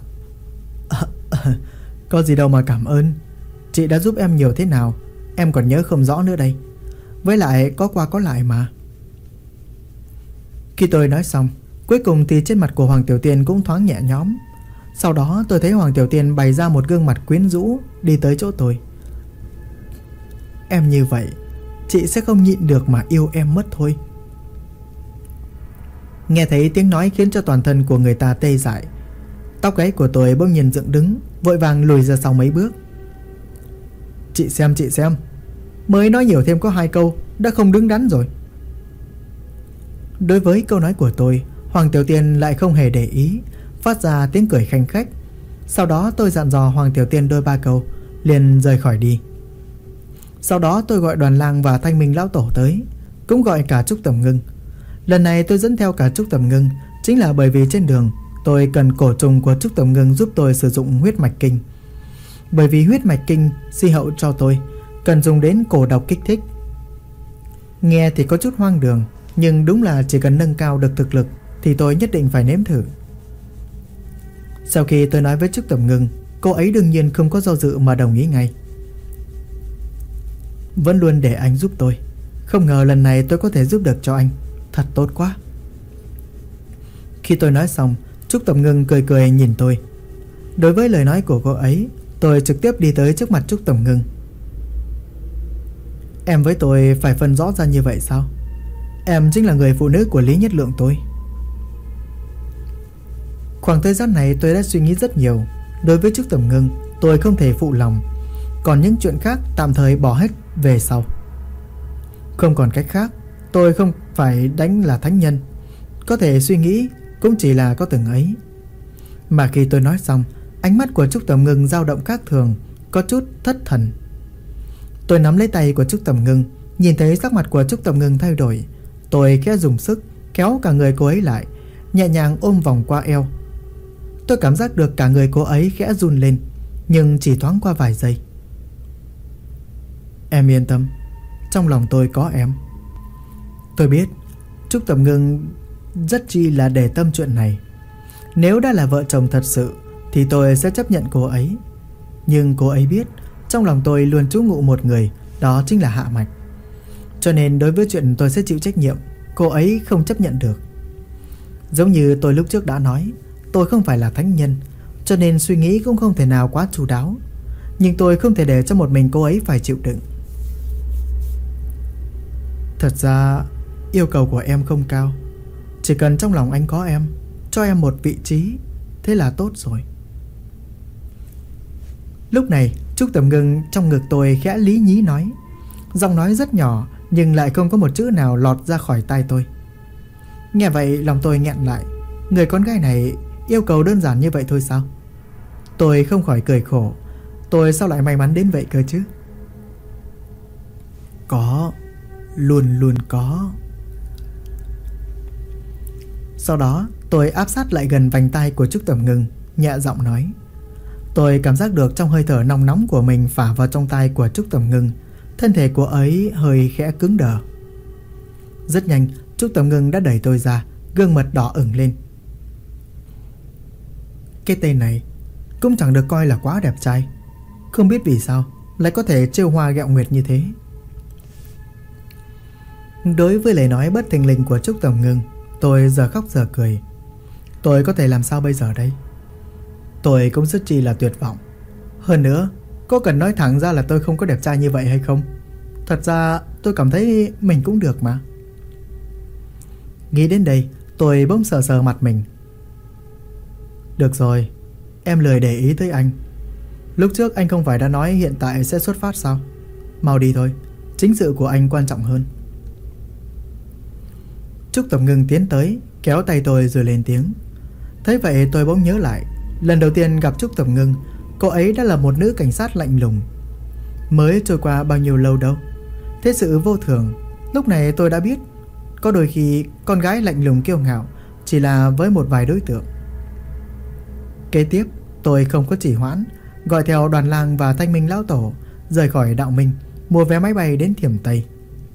Có gì đâu mà cảm ơn. Chị đã giúp em nhiều thế nào, em còn nhớ không rõ nữa đây. Với lại có qua có lại mà. Khi tôi nói xong, cuối cùng thì trên mặt của Hoàng Tiểu Tiên cũng thoáng nhẹ nhõm. Sau đó tôi thấy Hoàng Tiểu Tiên bày ra một gương mặt quyến rũ, đi tới chỗ tôi. Em như vậy, chị sẽ không nhịn được mà yêu em mất thôi. Nghe thấy tiếng nói khiến cho toàn thân của người ta tê dại. Tóc gáy của tôi bỗng nhiên dựng đứng, vội vàng lùi ra sau mấy bước. Chị xem, mới nói nhiều thêm có 2 câu đã không đứng đắn rồi. Đối với câu nói của tôi, Hoàng Tiểu Tiên lại không hề để ý, phát ra tiếng cười khanh khách. Sau đó tôi dặn dò Hoàng Tiểu Tiên đôi 3 câu, liền rời khỏi đi. Sau đó tôi gọi Đoàn Lang và Thanh Minh lão tổ tới, cũng gọi cả Trúc Tầm Ngưng. Lần này tôi dẫn theo cả Trúc Tầm Ngưng chính là bởi vì trên đường tôi cần cổ trùng của Trúc Tầm Ngưng giúp tôi sử dụng huyết mạch kinh. Bởi vì huyết mạch kinh si hậu cho tôi cần dùng đến cổ độc kích thích. Nghe thì có chút hoang đường, nhưng đúng là chỉ cần nâng cao được thực lực thì tôi nhất định phải nếm thử. Sau khi tôi nói với Trúc Tầm Ngưng, cô ấy đương nhiên không có do dự mà đồng ý ngay. Vẫn luôn để anh giúp tôi, không ngờ lần này tôi có thể giúp được cho anh, thật tốt quá. Khi tôi nói xong, Trúc Tầm Ngưng cười cười nhìn tôi. Đối với lời nói của cô ấy, tôi trực tiếp đi tới trước mặt Trúc Tầm Ngưng. Em với tôi phải phân rõ ra như vậy sao? Em chính là người phụ nữ của Lý Nhất Lượng tôi. Khoảng thời gian này tôi đã suy nghĩ rất nhiều. Đối với Trúc Tầm Ngưng, tôi không thể phụ lòng. Còn những chuyện khác tạm thời bỏ hết về sau. Không còn cách khác, tôi không phải đánh là thánh nhân, có thể suy nghĩ cũng chỉ là có từng ấy. Mà khi tôi nói xong, ánh mắt của Trúc Tầm Ngưng dao động khác thường, có chút thất thần. Tôi nắm lấy tay của Trúc Tầm Ngưng, nhìn thấy sắc mặt của Trúc Tầm Ngưng thay đổi. Tôi khẽ dùng sức kéo cả người cô ấy lại, nhẹ nhàng ôm vòng qua eo. Tôi cảm giác được cả người cô ấy khẽ run lên, nhưng chỉ thoáng qua vài giây. Em yên tâm, trong lòng tôi có em. Tôi biết Trúc Tầm Ngưng rất chi là để tâm chuyện này. Nếu đã là vợ chồng thật sự thì tôi sẽ chấp nhận cô ấy. Nhưng cô ấy biết trong lòng tôi luôn trú ngụ một người, đó chính là Hạ Mạch. Cho nên đối với chuyện tôi sẽ chịu trách nhiệm, cô ấy không chấp nhận được. Giống như tôi lúc trước đã nói, tôi không phải là thánh nhân, cho nên suy nghĩ cũng không thể nào quá chu đáo. Nhưng tôi không thể để cho một mình cô ấy phải chịu đựng. Thật ra yêu cầu của em không cao, chỉ cần trong lòng anh có em, cho em một vị trí, thế là tốt rồi. Lúc này Trúc Tầm Ngưng trong ngực tôi khẽ lý nhí nói, giọng nói rất nhỏ nhưng lại không có một chữ nào lọt ra khỏi tai tôi. Nghe vậy lòng tôi nghẹn lại. Người con gái này yêu cầu đơn giản như vậy thôi sao? Tôi không khỏi cười khổ. Tôi sao lại may mắn đến vậy cơ chứ? Có, luôn luôn có. Sau đó tôi áp sát lại gần vành tai của Trúc Tầm Ngưng, nhẹ giọng nói. Tôi cảm giác được trong hơi thở nóng nóng của mình phả vào trong tai của Trúc Tầm Ngưng. Thân thể của ấy hơi khẽ cứng đờ. Rất nhanh, Trúc Tầm Ngưng đã đẩy tôi ra, gương mặt đỏ ửng lên. Cái tên này cũng chẳng được coi là quá đẹp trai, không biết vì sao lại có thể trêu hoa ghẹo nguyệt như thế. Đối với lời nói bất thình lình của Trúc Tầm Ngưng, tôi giờ khóc giờ cười. Tôi có thể làm sao bây giờ đây? Tôi cũng rất chi là tuyệt vọng. Hơn nữa, có cần nói thẳng ra là tôi không có đẹp trai như vậy hay không? Thật ra tôi cảm thấy mình cũng được mà. Nghĩ đến đây, tôi bỗng sờ sờ mặt mình. Được rồi, em lười để ý tới anh. Lúc trước anh không phải đã nói hiện tại sẽ xuất phát sao? Mau đi thôi, chính sự của anh quan trọng hơn. Trúc Tầm Ngưng tiến tới, kéo tay tôi rồi lên tiếng. Thấy vậy tôi bỗng nhớ lại, lần đầu tiên gặp Trúc Tầm Ngưng, cô ấy đã là một nữ cảnh sát lạnh lùng. Mới trôi qua bao nhiêu lâu đâu. Thế sự vô thường, lúc này tôi đã biết, có đôi khi con gái lạnh lùng kiêu ngạo chỉ là với một vài đối tượng. Kế tiếp, tôi không có trì hoãn, gọi theo Đoàn Lang và Thanh Minh lão tổ rời khỏi Đạo Minh, mua vé máy bay đến Thiểm Tây.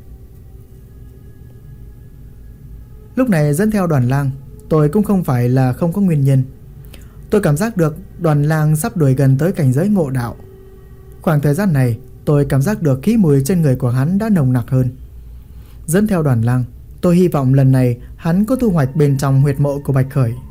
Lúc này dẫn theo Đoàn Lang, tôi cũng không phải là không có nguyên nhân. Tôi cảm giác được Đoàn Lang sắp đuổi gần tới cảnh giới ngộ đạo. Khoảng thời gian này, tôi cảm giác được khí mùi trên người của hắn đã nồng nặc hơn. Dẫn theo Đoàn Lang, tôi hy vọng lần này hắn có thu hoạch bên trong huyệt mộ của Bạch Khởi.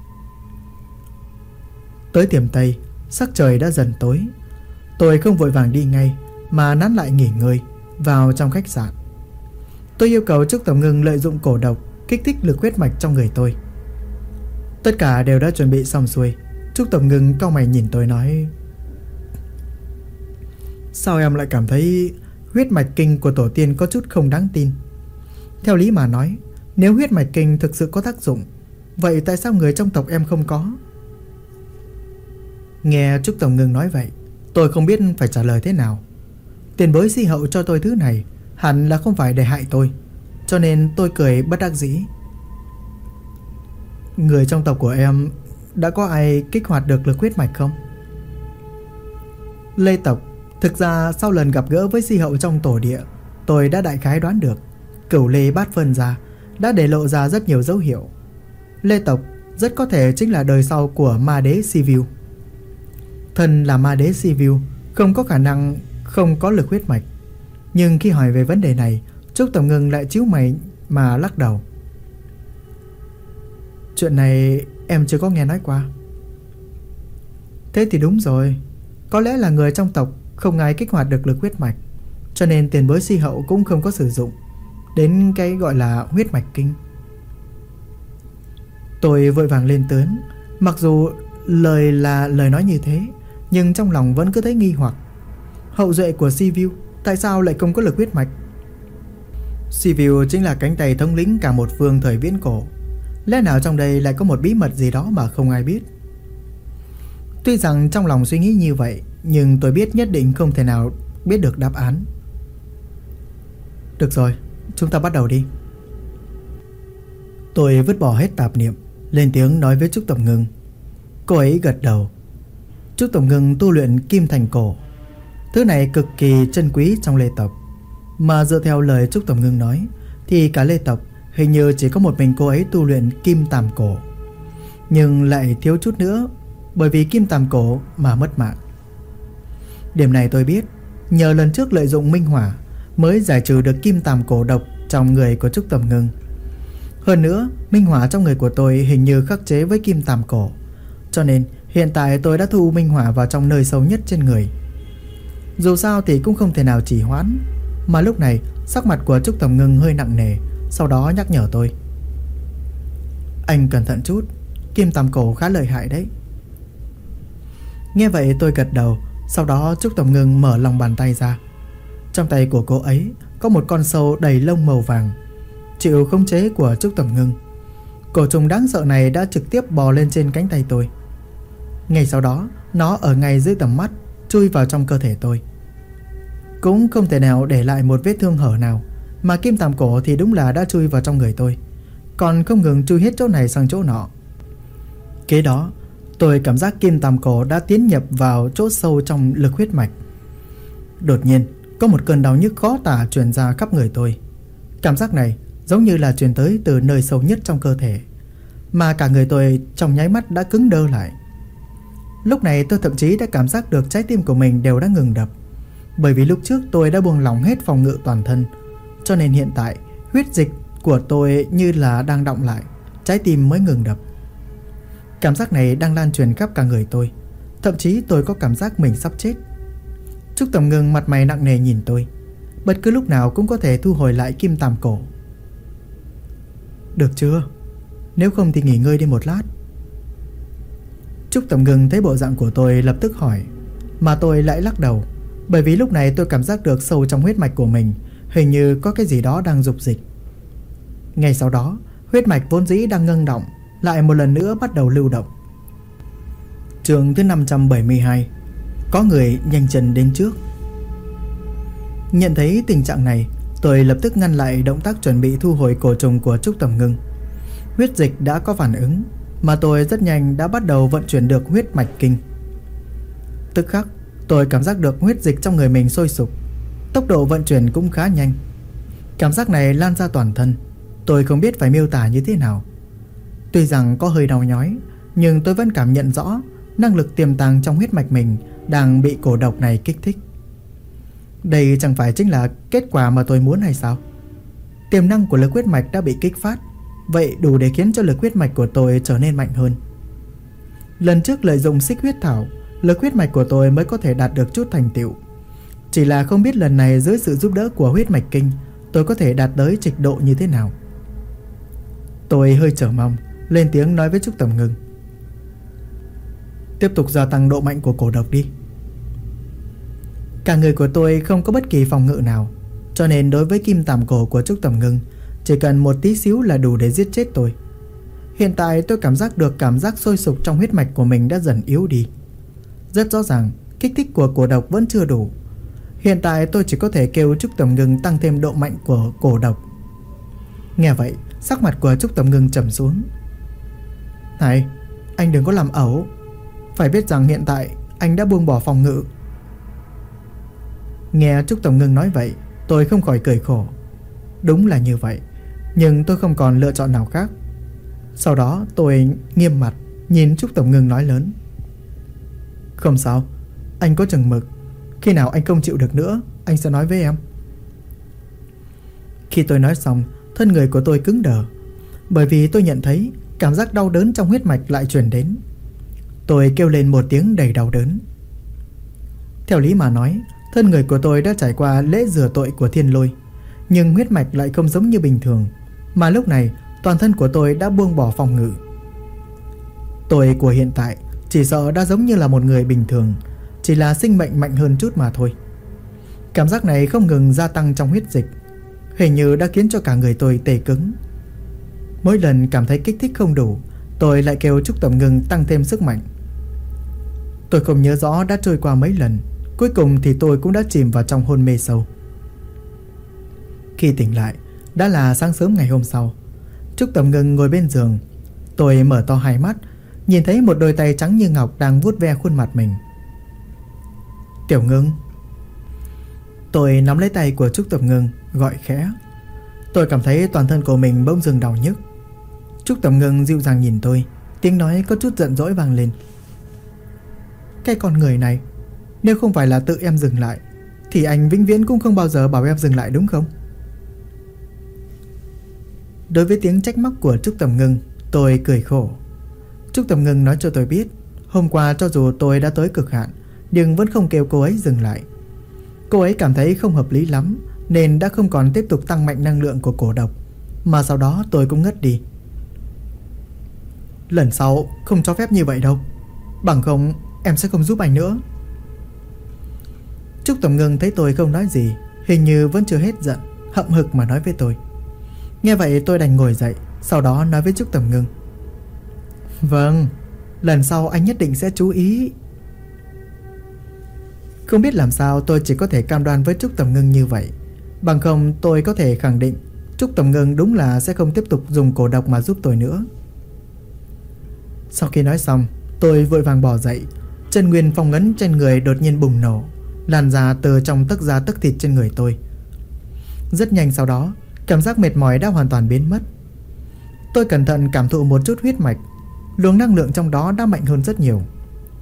Tới Thiểm Tây, sắc trời đã dần tối. Tôi không vội vàng đi ngay, mà nán lại nghỉ ngơi vào trong khách sạn. Tôi yêu cầu Trúc Tầm Ngưng lợi dụng cổ độc kích thích lực huyết mạch trong người tôi. Tất cả đều đã chuẩn bị xong xuôi. Trúc Tầm Ngưng cau mày nhìn tôi nói: Sao em lại cảm thấy huyết mạch kinh của tổ tiên có chút không đáng tin? Theo lý mà nói, nếu huyết mạch kinh thực sự có tác dụng, vậy tại sao người trong tộc em không có? Nghe Trúc Tầm Ngưng nói vậy, tôi không biết phải trả lời thế nào. Tiền bối Si Hậu cho tôi thứ này hẳn là không phải để hại tôi, cho nên tôi cười bất đắc dĩ. Người trong tộc của em đã có ai kích hoạt được lực huyết mạch không? Lê tộc, thực ra sau lần gặp gỡ với Si Hậu trong tổ địa, tôi đã đại khái đoán được Cửu Lê Bát Phân Gia đã để lộ ra rất nhiều dấu hiệu. Lê tộc rất có thể chính là đời sau của ma đế Sivu. Thân là ma đế Sivu, không có khả năng không có lực huyết mạch. Nhưng khi hỏi về vấn đề này, Trúc Tầm Ngưng lại chíu mày mà lắc đầu. Chuyện này em chưa có nghe nói qua. Thế thì đúng rồi, có lẽ là người trong tộc không ai kích hoạt được lực huyết mạch, cho nên tiền bối Si Hậu cũng không có sử dụng đến cái gọi là huyết mạch kinh. Tôi vội vàng lên tiếng. Mặc dù lời là lời nói như thế, nhưng trong lòng vẫn cứ thấy nghi hoặc. Hậu duệ của Sivu tại sao lại không có lực huyết mạch? Sivu chính là cánh tay thống lĩnh cả một phương thời viễn cổ. Lẽ nào trong đây lại có một bí mật gì đó mà không ai biết? Tuy rằng trong lòng suy nghĩ như vậy, nhưng tôi biết nhất định không thể nào biết được đáp án. Được rồi, chúng ta bắt đầu đi. Tôi vứt bỏ hết tạp niệm, lên tiếng nói với Trúc Tầm Ngưng. Cô ấy gật đầu. Trúc Tầm Ngưng tu luyện kim thành cổ. Thứ này cực kỳ chân quý trong Lê tộc. Mà dựa theo lời Trúc Tầm Ngưng nói, thì cả Lê tộc hình như chỉ có một mình cô ấy tu luyện kim tam cổ. Nhưng lại thiếu chút nữa, bởi vì kim tam cổ mà mất mạng. Điểm này tôi biết, nhờ lần trước lợi dụng minh hỏa mới giải trừ được kim tam cổ độc trong người của Trúc Tầm Ngưng. Hơn nữa, minh hỏa trong người của tôi hình như khắc chế với kim tam cổ, cho nên hiện tại tôi đã thu minh hỏa vào trong nơi sâu nhất trên người. Dù sao thì cũng không thể nào trì hoãn. Mà lúc này sắc mặt của Trúc Tầm Ngưng hơi nặng nề, sau đó nhắc nhở tôi: Anh cẩn thận chút, kim tam cổ khá lợi hại đấy. Nghe vậy tôi gật đầu. Sau đó Trúc Tầm Ngưng mở lòng bàn tay ra. Trong tay của cô ấy có một con sâu đầy lông màu vàng, chịu khống chế của Trúc Tầm Ngưng. Cổ trùng đáng sợ này đã trực tiếp bò lên trên cánh tay tôi. Ngay sau đó, nó ở ngay dưới tầm mắt chui vào trong cơ thể tôi. Cũng không thể nào để lại một vết thương hở nào, mà kim tam cổ thì đúng là đã chui vào trong người tôi. còn không ngừng chui hết chỗ này sang chỗ nọ. Kế đó, tôi cảm giác kim tằm cổ đã tiến nhập vào chỗ sâu trong lực huyết mạch. Đột nhiên, có một cơn đau nhức khó tả truyền ra khắp người tôi. Cảm giác này giống như là truyền tới từ nơi sâu nhất trong cơ thể, mà cả người tôi trong nháy mắt đã cứng đơ lại. Lúc này tôi thậm chí đã cảm giác được trái tim của mình đều đã ngừng đập. Bởi vì lúc trước tôi đã buông lỏng hết phòng ngự toàn thân, cho nên hiện tại huyết dịch của tôi như là đang đọng lại, trái tim mới ngừng đập. Cảm giác này đang lan truyền khắp cả người tôi. Thậm chí tôi có cảm giác mình sắp chết. Trúc Tầm Ngưng mặt mày nặng nề nhìn tôi, bất cứ lúc nào cũng có thể thu hồi lại kim tằm cổ. Được chưa? Nếu không thì nghỉ ngơi đi một lát. Trúc Tầm Ngưng thấy bộ dạng của tôi lập tức hỏi, mà tôi lại lắc đầu. Bởi vì lúc này tôi cảm giác được sâu trong huyết mạch của mình hình như có cái gì đó đang dục dịch. Ngay sau đó, huyết mạch vốn dĩ đang ngưng động lại một lần nữa bắt đầu lưu động. Chương thứ 572. Có người nhanh chân đến trước. Nhận thấy tình trạng này, tôi lập tức ngăn lại động tác chuẩn bị thu hồi cổ trùng của Trúc Tầm Ngưng. Huyết dịch đã có phản ứng, mà tôi rất nhanh đã bắt đầu vận chuyển được huyết mạch kinh. Tức khắc, tôi cảm giác được huyết dịch trong người mình sôi sục. Tốc độ vận chuyển cũng khá nhanh. Cảm giác này lan ra toàn thân. Tôi không biết phải miêu tả như thế nào. Tuy rằng có hơi đau nhói, nhưng tôi vẫn cảm nhận rõ năng lực tiềm tàng trong huyết mạch mình đang bị cổ độc này kích thích. Đây chẳng phải chính là kết quả mà tôi muốn hay sao? Tiềm năng của lực huyết mạch đã bị kích phát, vậy đủ để khiến cho lực huyết mạch của tôi trở nên mạnh hơn. Lần trước lợi dụng xích huyết thảo, lực huyết mạch của tôi mới có thể đạt được chút thành tựu. Chỉ là không biết lần này dưới sự giúp đỡ của huyết mạch kinh, tôi có thể đạt tới trình độ như thế nào. Tôi hơi chờ mong, lên tiếng nói với Trúc Tầm Ngưng. Tiếp tục gia tăng độ mạnh của cổ độc đi. Cả người của tôi không có bất kỳ phòng ngự nào, cho nên đối với kim tằm cổ của Trúc Tầm Ngưng, chỉ cần một tí xíu là đủ để giết chết tôi. Hiện tại tôi cảm giác được cảm giác sôi sục trong huyết mạch của mình đã dần yếu đi. Rất rõ ràng, kích thích của cổ độc vẫn chưa đủ. Hiện tại tôi chỉ có thể kêu Trúc Tầm Ngưng tăng thêm độ mạnh của cổ độc. Nghe vậy, sắc mặt của Trúc Tầm Ngưng trầm xuống. Này, anh đừng có làm ẩu. Phải biết rằng hiện tại anh đã buông bỏ phòng ngự. Nghe Trúc Tầm Ngưng nói vậy, tôi không khỏi cười khổ. Đúng là như vậy, nhưng tôi không còn lựa chọn nào khác. Sau đó tôi nghiêm mặt nhìn Trúc Tầm Ngưng nói lớn. Không sao, anh có chừng mực. Khi nào anh không chịu được nữa, anh sẽ nói với em. Khi tôi nói xong, thân người của tôi cứng đờ, bởi vì tôi nhận thấy cảm giác đau đớn trong huyết mạch lại truyền đến. Tôi kêu lên một tiếng đầy đau đớn. Theo lý mà nói, thân người của tôi đã trải qua lễ rửa tội của thiên lôi, nhưng huyết mạch lại không giống như bình thường, mà lúc này toàn thân của tôi đã buông bỏ phòng ngự. Tôi của hiện tại chỉ sợ đã giống như là một người bình thường, chỉ là sinh mệnh mạnh hơn chút mà thôi. Cảm giác này không ngừng gia tăng trong huyết dịch, hình như đã khiến cho cả người tôi tê cứng. Mỗi lần cảm thấy kích thích không đủ, tôi lại kêu Trúc Tầm Ngưng tăng thêm sức mạnh. Tôi không nhớ rõ đã trôi qua mấy lần, cuối cùng thì tôi cũng đã chìm vào trong hôn mê sâu. Khi tỉnh lại, đã là sáng sớm ngày hôm sau. Trúc Tầm Ngưng ngồi bên giường. Tôi mở to hai mắt, nhìn thấy một đôi tay trắng như ngọc đang vuốt ve khuôn mặt mình. Tiểu Ngưng. Tôi nắm lấy tay của Trúc Tầm Ngưng, gọi khẽ. Tôi cảm thấy toàn thân của mình bỗng dưng đau nhức. Trúc Tầm Ngưng dịu dàng nhìn tôi, tiếng nói có chút giận dỗi vang lên. Cái con người này, nếu không phải là tự em dừng lại, thì anh vĩnh viễn cũng không bao giờ bảo em dừng lại, đúng không? Đối với tiếng trách móc của Trúc Tầm Ngưng, tôi cười khổ. Trúc Tầm Ngưng nói cho tôi biết, hôm qua cho dù tôi đã tới cực hạn, nhưng vẫn không kêu cô ấy dừng lại. Cô ấy cảm thấy không hợp lý lắm, nên đã không còn tiếp tục tăng mạnh năng lượng của cổ độc, mà sau đó tôi cũng ngất đi. Lần sau không cho phép như vậy đâu, bằng không em sẽ không giúp anh nữa. Trúc Tầm Ngưng thấy tôi không nói gì, hình như vẫn chưa hết giận, hậm hực mà nói với tôi. Nghe vậy tôi đành ngồi dậy, sau đó nói với Trúc Tầm Ngưng. Vâng, lần sau anh nhất định sẽ chú ý. Không biết làm sao tôi chỉ có thể cam đoan với Trúc Tầm Ngưng như vậy, bằng không tôi có thể khẳng định Trúc Tầm Ngưng đúng là sẽ không tiếp tục dùng cổ độc mà giúp tôi nữa. Sau khi nói xong, tôi vội vàng bỏ dậy. Chân nguyên phong ấn trên người đột nhiên bùng nổ, lan ra từ trong tấc da tấc thịt trên người tôi. Rất nhanh sau đó, cảm giác mệt mỏi đã hoàn toàn biến mất. Tôi cẩn thận cảm thụ một chút huyết mạch. Luồng năng lượng trong đó đã mạnh hơn rất nhiều.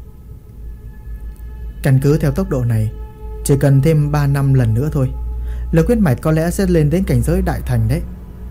Căn cứ theo tốc độ này, chỉ cần thêm 3 năm lần nữa thôi, lực huyết mạch có lẽ sẽ lên đến cảnh giới đại thành đấy.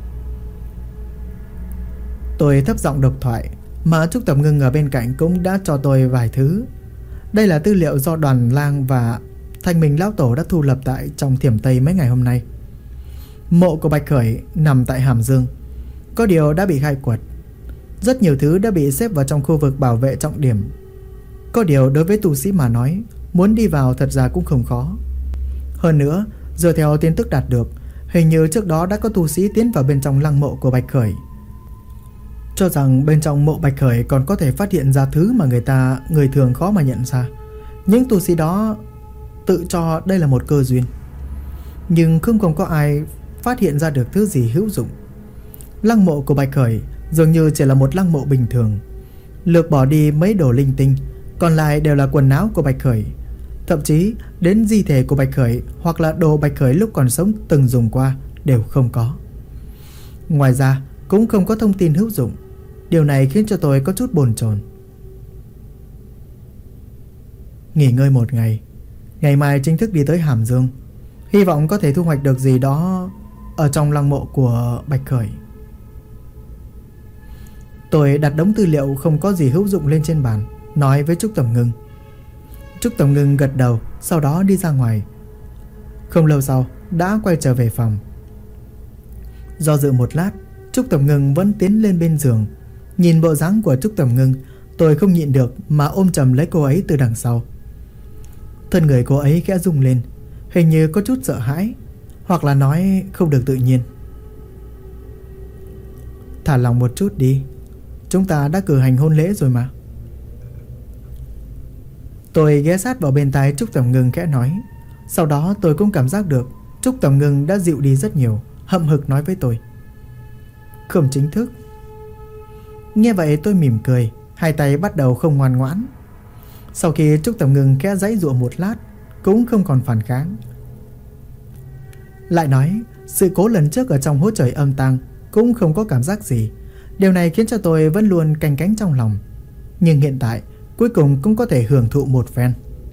Tôi thấp giọng độc thoại, mà Trúc Tầm Ngưng ở bên cạnh cũng đã cho tôi vài thứ. Đây là tư liệu do Đoàn Lang và Thanh Minh Lão Tổ đã thu lập tại trong Thiểm Tây mấy ngày hôm nay. Mộ của Bạch Khởi nằm tại Hàm Dương, có điều đã bị khai quật. Rất nhiều thứ đã bị xếp vào trong khu vực bảo vệ trọng điểm. Có điều đối với tu sĩ mà nói, muốn đi vào thật ra cũng không khó. Hơn nữa, dựa theo tin tức đạt được, hình như trước đó đã có tu sĩ tiến vào bên trong lăng mộ của Bạch Khởi, cho rằng bên trong mộ Bạch Khởi còn có thể phát hiện ra thứ mà người thường khó mà nhận ra. Những tu sĩ đó tự cho đây là một cơ duyên, nhưng không có ai phát hiện ra được thứ gì hữu dụng. Lăng mộ của Bạch Khởi dường như chỉ là một lăng mộ bình thường, lược bỏ đi mấy đồ linh tinh, còn lại đều là quần áo của Bạch Khởi. Thậm chí đến di thể của Bạch Khởi hoặc là đồ Bạch Khởi lúc còn sống từng dùng qua đều không có. Ngoài ra cũng không có thông tin hữu dụng. Điều này khiến cho tôi có chút bồn chồn. Nghỉ ngơi một ngày, ngày mai chính thức đi tới Hàm Dương, hy vọng có thể thu hoạch được gì đó ở trong lăng mộ của Bạch Khởi. Tôi đặt đống tư liệu không có gì hữu dụng lên trên bàn, nói với Trúc Tầm Ngưng. Trúc Tầm Ngưng gật đầu, sau đó đi ra ngoài. Không lâu sau đã quay trở về phòng. Do dự một lát, Trúc Tầm Ngưng vẫn tiến lên bên giường. Nhìn bộ dáng của Trúc Tầm Ngưng, tôi không nhịn được mà ôm chầm lấy cô ấy từ đằng sau. Thân người cô ấy khẽ rung lên, hình như có chút sợ hãi, hoặc là nói không được tự nhiên. Thả lòng một chút đi, chúng ta đã cử hành hôn lễ rồi mà. Tôi ghé sát vào bên tai Trúc Tầm Ngưng khẽ nói. Sau đó tôi cũng cảm giác được Trúc Tầm Ngưng đã dịu đi rất nhiều, hậm hực nói với tôi. Không chính thức. Nghe vậy tôi mỉm cười, hai tay bắt đầu không ngoan ngoãn. Sau khi Trúc Tầm Ngưng khẽ giãy giụa một lát, cũng không còn phản kháng. Lại nói, sự cố lần trước ở trong hố trời âm tang cũng không có cảm giác gì. Điều này khiến cho tôi vẫn luôn canh cánh trong lòng. Nhưng hiện tại cuối cùng cũng có thể hưởng thụ một phen.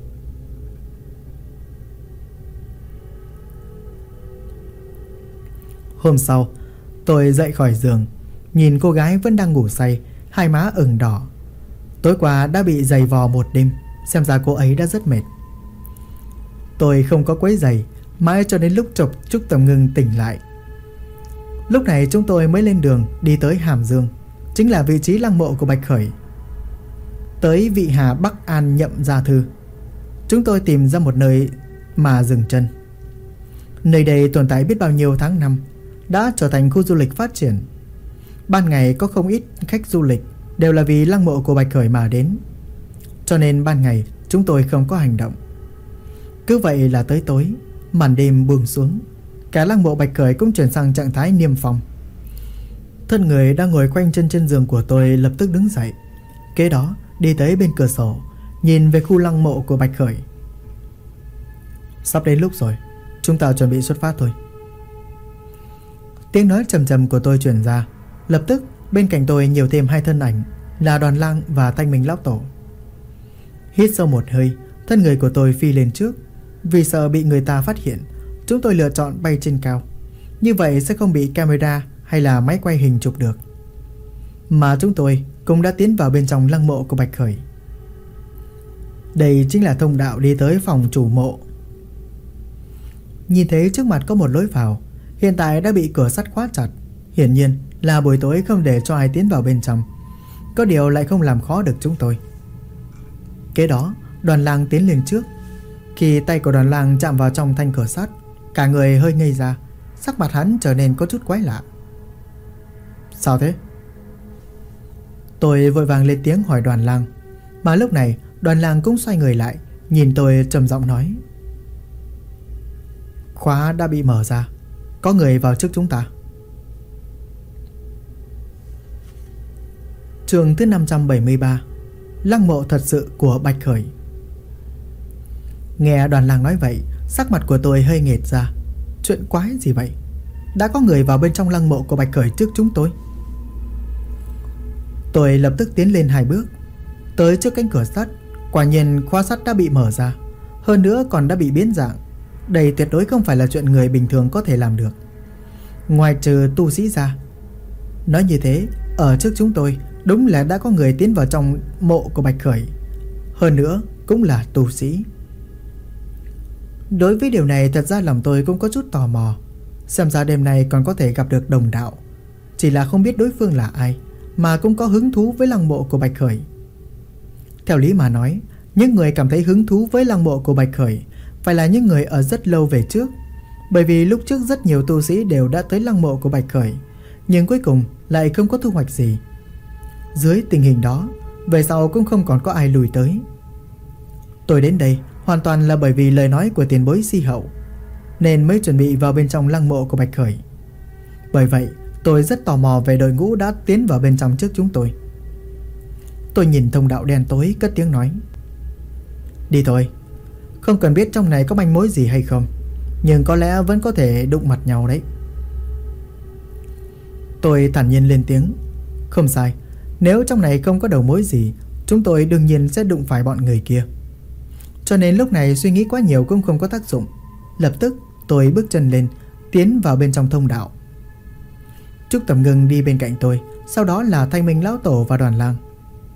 Hôm sau, tôi dậy khỏi giường, nhìn cô gái vẫn đang ngủ say, hai má ửng đỏ. Tối qua đã bị giày vò một đêm, xem ra cô ấy đã rất mệt. Tôi không có quấy giày, mãi cho đến lúc Trúc Tầm Ngưng tỉnh lại. Lúc này chúng tôi mới lên đường đi tới Hàm Dương, chính là vị trí lăng mộ của Bạch Khởi. Tới Vị Hà Bắc An Nhậm Gia Thư, chúng tôi tìm ra một nơi mà dừng chân. Nơi đây tồn tại biết bao nhiêu tháng năm, đã trở thành khu du lịch phát triển. Ban ngày có không ít khách du lịch đều là vì lăng mộ của Bạch Khởi mà đến, cho nên ban ngày chúng tôi không có hành động. Cứ vậy là tới tối, màn đêm buông xuống, cả lăng mộ Bạch Khởi cũng chuyển sang trạng thái niêm phong. Thân người đang ngồi quanh chân trên giường của tôi lập tức đứng dậy, kế đó đi tới bên cửa sổ, nhìn về khu lăng mộ của Bạch Khởi. Sắp đến lúc rồi, chúng ta chuẩn bị xuất phát thôi. Tiếng nói trầm trầm của tôi truyền ra. Lập tức bên cạnh tôi nhiều thêm hai thân ảnh, là Đoàn Lang và Thanh Minh Lão Tổ. Hít sâu một hơi, thân người của tôi phi lên trước. Vì sợ bị người ta phát hiện, chúng tôi lựa chọn bay trên cao. Như vậy sẽ không bị camera hay là máy quay hình chụp được. Mà chúng tôi cũng đã tiến vào bên trong lăng mộ của Bạch Khởi. Đây chính là thông đạo đi tới phòng chủ mộ. Nhìn thấy trước mặt có một lối vào, hiện tại đã bị cửa sắt khóa chặt. Hiển nhiên là buổi tối không để cho ai tiến vào bên trong. Có điều lại không làm khó được chúng tôi. Kế đó Đoàn Lang tiến lên trước. Khi tay của Đoàn Lang chạm vào trong thanh cửa sắt, cả người hơi ngây ra, sắc mặt hắn trở nên có chút quái lạ. Sao thế? Tôi vội vàng lên tiếng hỏi Đoàn Lang. Mà lúc này Đoàn Lang cũng xoay người lại, nhìn tôi trầm giọng nói. Khóa đã bị mở ra, có người vào trước chúng ta. Chương thứ 573. Lăng mộ thật sự của Bạch Khởi. Nghe Đoàn Lang nói vậy, sắc mặt của tôi hơi nghệt ra. Chuyện quái gì vậy? Đã có người vào bên trong lăng mộ của Bạch Khởi trước chúng tôi. Tôi lập tức tiến lên 2 bước, tới trước cánh cửa sắt. Quả nhiên khóa sắt đã bị mở ra, hơn nữa còn đã bị biến dạng. Đây tuyệt đối không phải là chuyện người bình thường có thể làm được, ngoài trừ tu sĩ ra. Nói như thế, ở trước chúng tôi đúng là đã có người tiến vào trong mộ của Bạch Khởi, hơn nữa cũng là tu sĩ. Đối với điều này thật ra lòng tôi cũng có chút tò mò. Xem ra đêm nay còn có thể gặp được đồng đạo, chỉ là không biết đối phương là ai, mà cũng có hứng thú với lăng mộ của Bạch Khởi. Theo lý mà nói, những người cảm thấy hứng thú với lăng mộ của Bạch Khởi phải là những người ở rất lâu về trước, bởi vì lúc trước rất nhiều tu sĩ đều đã tới lăng mộ của Bạch Khởi, nhưng cuối cùng lại không có thu hoạch gì. Dưới tình hình đó, về sau cũng không còn có ai lùi tới. Tôi đến đây hoàn toàn là bởi vì lời nói của tiền bối Si Hậu, nên mới chuẩn bị vào bên trong lăng mộ của Bạch Khởi. Bởi vậy tôi rất tò mò về đội ngũ đã tiến vào bên trong trước chúng tôi. Tôi nhìn thông đạo đen tối, cất tiếng nói: "Đi thôi. Không cần biết trong này có manh mối gì hay không, nhưng có lẽ vẫn có thể đụng mặt nhau đấy." Tôi thản nhiên lên tiếng: "Không sai, nếu trong này không có đầu mối gì, chúng tôi đương nhiên sẽ đụng phải bọn người kia. Cho nên lúc này suy nghĩ quá nhiều cũng không có tác dụng." Lập tức tôi bước chân lên, tiến vào bên trong thông đạo. Trúc Tầm Ngưng đi bên cạnh tôi, sau đó là Thanh Minh Lão Tổ và Đoàn Lang.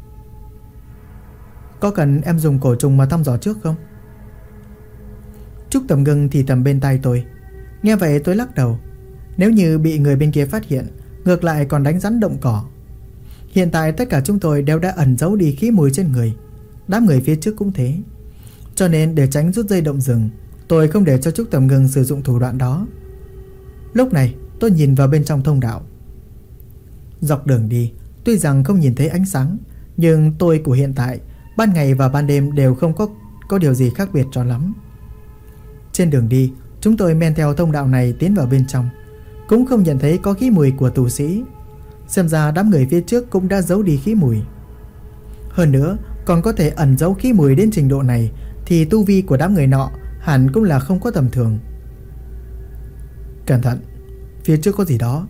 "Có cần em dùng cổ trùng mà thăm dò trước không?" Trúc Tầm Ngưng thì thầm bên tai tôi. Nghe vậy tôi lắc đầu. Nếu như bị người bên kia phát hiện, ngược lại còn đánh rắn động cỏ. Hiện tại tất cả chúng tôi đều đã ẩn giấu đi khí mùi trên người, đám người phía trước cũng thế. Cho nên để tránh rút dây động rừng, tôi không để cho Trúc Tầm Ngưng sử dụng thủ đoạn đó. Lúc này tôi nhìn vào bên trong thông đạo. Dọc đường đi, tuy rằng không nhìn thấy ánh sáng, nhưng tôi của hiện tại, ban ngày và ban đêm đều không có điều gì khác biệt cho lắm. Trên đường đi, chúng tôi men theo thông đạo này tiến vào bên trong, cũng không nhận thấy có khí mùi của tù sĩ. Xem ra đám người phía trước cũng đã giấu đi khí mùi. Hơn nữa, còn có thể ẩn giấu khí mùi đến trình độ này, thì tu vi của đám người nọ hẳn cũng là không có tầm thường. Cẩn thận, phía trước có gì đó.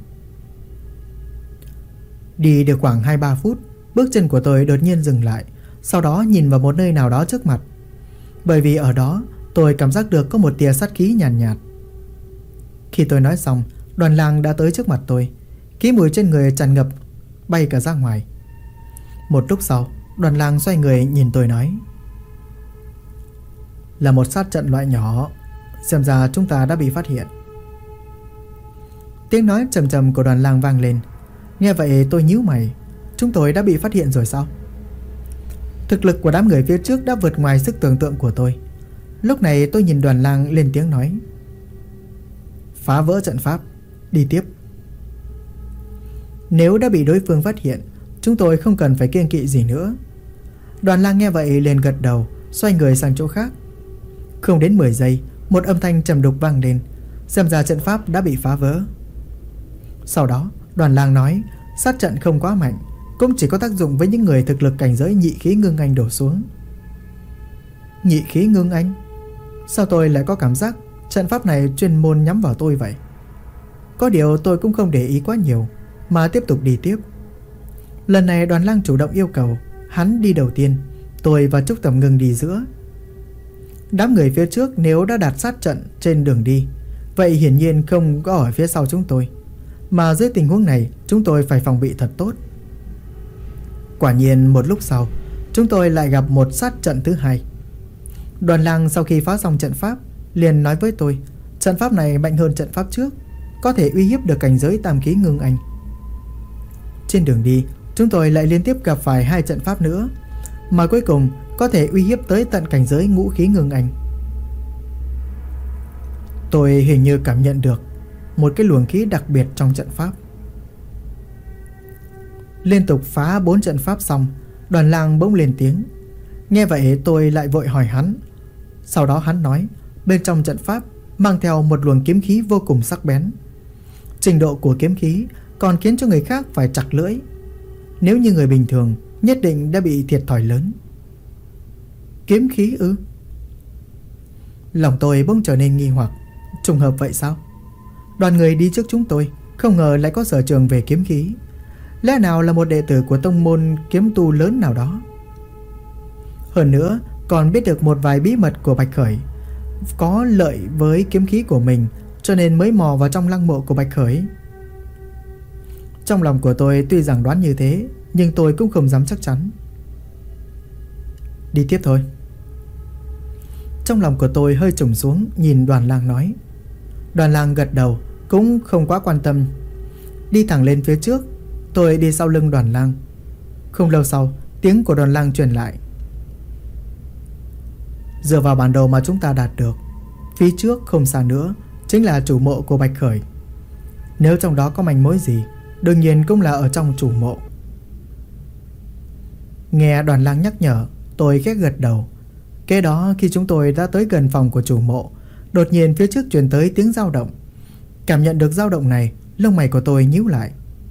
Đi được khoảng 2-3 phút, bước chân của tôi đột nhiên dừng lại, sau đó nhìn vào một nơi nào đó trước mặt. Bởi vì ở đó tôi cảm giác được có một tia sát khí nhàn nhạt. Khi tôi nói xong, Đoàn Lang đã tới trước mặt tôi. Khí mùi trên người tràn ngập, bay cả ra ngoài. Một lúc sau, Đoàn Lang xoay người nhìn tôi nói: "Là một sát trận loại nhỏ, xem ra chúng ta đã bị phát hiện." Tiếng nói trầm trầm của Đoàn Lang vang lên. Nghe vậy tôi nhíu mày. Chúng tôi đã bị phát hiện rồi sao? Thực lực của đám người phía trước đã vượt ngoài sức tưởng tượng của tôi. Lúc này tôi nhìn Đoàn Lang lên tiếng nói: "Phá vỡ trận pháp, đi tiếp." Nếu đã bị đối phương phát hiện, chúng tôi không cần phải kiêng kỵ gì nữa. Đoàn Lang nghe vậy liền gật đầu, xoay người sang chỗ khác. Không đến 10 giây, một âm thanh trầm đục vang lên. Xem ra trận pháp đã bị phá vỡ. Sau đó Đoàn Lang nói: "Sát trận không quá mạnh, cũng chỉ có tác dụng với những người thực lực cảnh giới nhị khí ngưng anh đổ xuống." Nhị khí ngưng anh? Sao tôi lại có cảm giác trận pháp này chuyên môn nhắm vào tôi vậy? Có điều tôi cũng không để ý quá nhiều, mà tiếp tục đi tiếp. Lần này Đoàn Lang chủ động yêu cầu, hắn đi đầu tiên, tôi và Trúc Tầm Ngưng đi giữa. Đám người phía trước nếu đã đặt sát trận trên đường đi, vậy hiển nhiên không có ở phía sau chúng tôi, mà dưới tình huống này chúng tôi phải phòng bị thật tốt. Quả nhiên một lúc sau, chúng tôi lại gặp một sát trận thứ hai. Đoàn Lang sau khi phá xong trận pháp liền nói với tôi, trận pháp này mạnh hơn trận pháp trước, có thể uy hiếp được cảnh giới tam khí ngưng anh. Trên đường đi, chúng tôi lại liên tiếp gặp phải 2 trận pháp nữa, mà cuối cùng có thể uy hiếp tới tận cảnh giới ngũ khí ngưng anh. Tôi hình như cảm nhận được một cái luồng khí đặc biệt trong trận pháp. Liên tục phá 4 trận pháp xong, Đoàn Lang bỗng lên tiếng. Nghe vậy tôi lại vội hỏi hắn. Sau đó hắn nói, bên trong trận pháp mang theo một luồng kiếm khí vô cùng sắc bén. Trình độ của kiếm khí còn khiến cho người khác phải chặt lưỡi. Nếu như người bình thường nhất định đã bị thiệt thòi lớn. Kiếm khí ư? Lòng tôi bỗng trở nên nghi hoặc. Trùng hợp vậy sao? Đoàn người đi trước chúng tôi không ngờ lại có sở trường về kiếm khí. Lẽ nào là một đệ tử của tông môn kiếm tu lớn nào đó? Hơn nữa còn biết được một vài bí mật của Bạch Khởi, có lợi với kiếm khí của mình, cho nên mới mò vào trong lăng mộ của Bạch Khởi. Trong lòng của tôi tuy rằng đoán như thế, nhưng tôi cũng không dám chắc chắn. Đi tiếp thôi. Trong lòng của tôi hơi trùng xuống, nhìn Đoàn Lang nói. Đoàn Lang gật đầu, cũng không quá quan tâm, đi thẳng lên phía trước. Tôi đi sau lưng Đoàn Lang. Không lâu sau, tiếng của Đoàn Lang truyền lại. Dựa vào bản đồ mà chúng ta đạt được, phía trước không xa nữa chính là chủ mộ của Bạch Khởi. Nếu trong đó có manh mối gì, đương nhiên cũng là ở trong chủ mộ. Nghe Đoàn Lang nhắc nhở, tôi khẽ gật đầu. Kế đó khi chúng tôi đã tới gần phòng của chủ mộ, đột nhiên phía trước truyền tới tiếng dao động. Cảm nhận được dao động này, lông mày của tôi nhíu lại.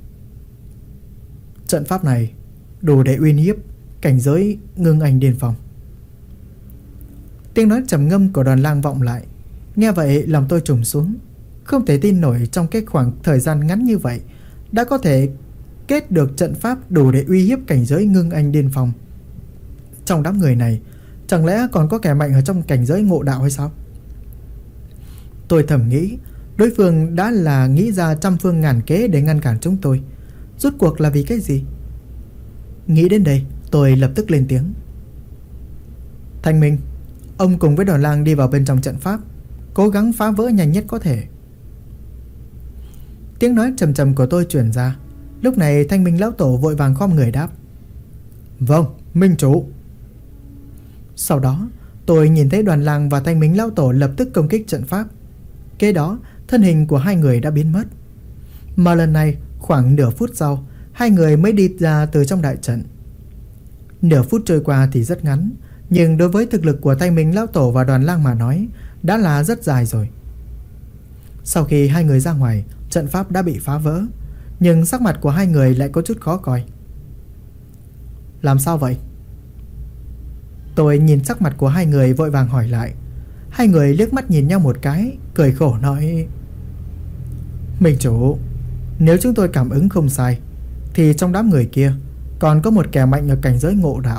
Trận pháp này đủ để uy hiếp cảnh giới ngưng anh điên phong. Tiếng nói trầm ngâm của Đoàn Lang vọng lại. Nghe vậy lòng tôi trùng xuống. Không thể tin nổi trong cái khoảng thời gian ngắn như vậy đã có thể kết được trận pháp đủ để uy hiếp cảnh giới ngưng anh điên phong. Trong đám người này chẳng lẽ còn có kẻ mạnh ở trong cảnh giới ngộ đạo hay sao? Tôi thầm nghĩ, đối phương đã là nghĩ ra trăm phương ngàn kế để ngăn cản chúng tôi. Rốt cuộc là vì cái gì? Nghĩ đến đây, tôi lập tức lên tiếng. Thanh Minh, ông cùng với Đoàn Lang đi vào bên trong trận pháp, cố gắng phá vỡ nhanh nhất có thể. Tiếng nói trầm trầm của tôi truyền ra. Lúc này Thanh Minh lão tổ vội vàng khom người đáp. Vâng, Minh chủ. Sau đó tôi nhìn thấy Đoàn Lang và Thanh Minh lão tổ lập tức công kích trận pháp. Kế đó thân hình của hai người đã biến mất. Mà lần này khoảng nửa phút sau, hai người mới đi ra từ trong đại trận. Nửa phút trôi qua thì rất ngắn, nhưng đối với thực lực của Thanh Minh lão tổ và Đoàn Lang mà nói đã là rất dài rồi. Sau khi hai người ra ngoài, trận pháp đã bị phá vỡ, nhưng sắc mặt của hai người lại có chút khó coi. Làm sao vậy? Tôi nhìn sắc mặt của hai người vội vàng hỏi lại. Hai người liếc mắt nhìn nhau một cái, cười khổ nói. Minh chủ, nếu chúng tôi cảm ứng không sai thì trong đám người kia còn có một kẻ mạnh ở cảnh giới ngộ đạo.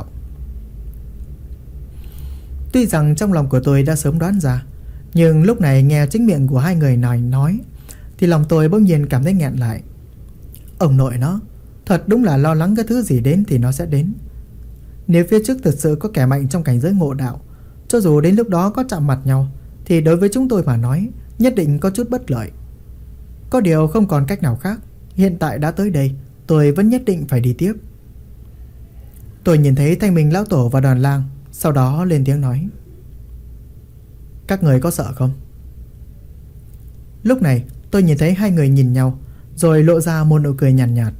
Tuy rằng trong lòng của tôi đã sớm đoán ra, nhưng lúc này nghe chính miệng của hai người này nói thì lòng tôi bỗng nhiên cảm thấy nghẹn lại. Ông nội nó, thật đúng là lo lắng cái thứ gì đến thì nó sẽ đến. Nếu phía trước thực sự có kẻ mạnh trong cảnh giới ngộ đạo, cho dù đến lúc đó có chạm mặt nhau, thì đối với chúng tôi mà nói nhất định có chút bất lợi. Có điều không còn cách nào khác, hiện tại đã tới đây, tôi vẫn nhất định phải đi tiếp. Tôi nhìn thấy Thanh Minh lão tổ và Đoàn Lang, sau đó lên tiếng nói. Các người có sợ không? Lúc này tôi nhìn thấy hai người nhìn nhau, rồi lộ ra một nụ cười nhàn nhạt.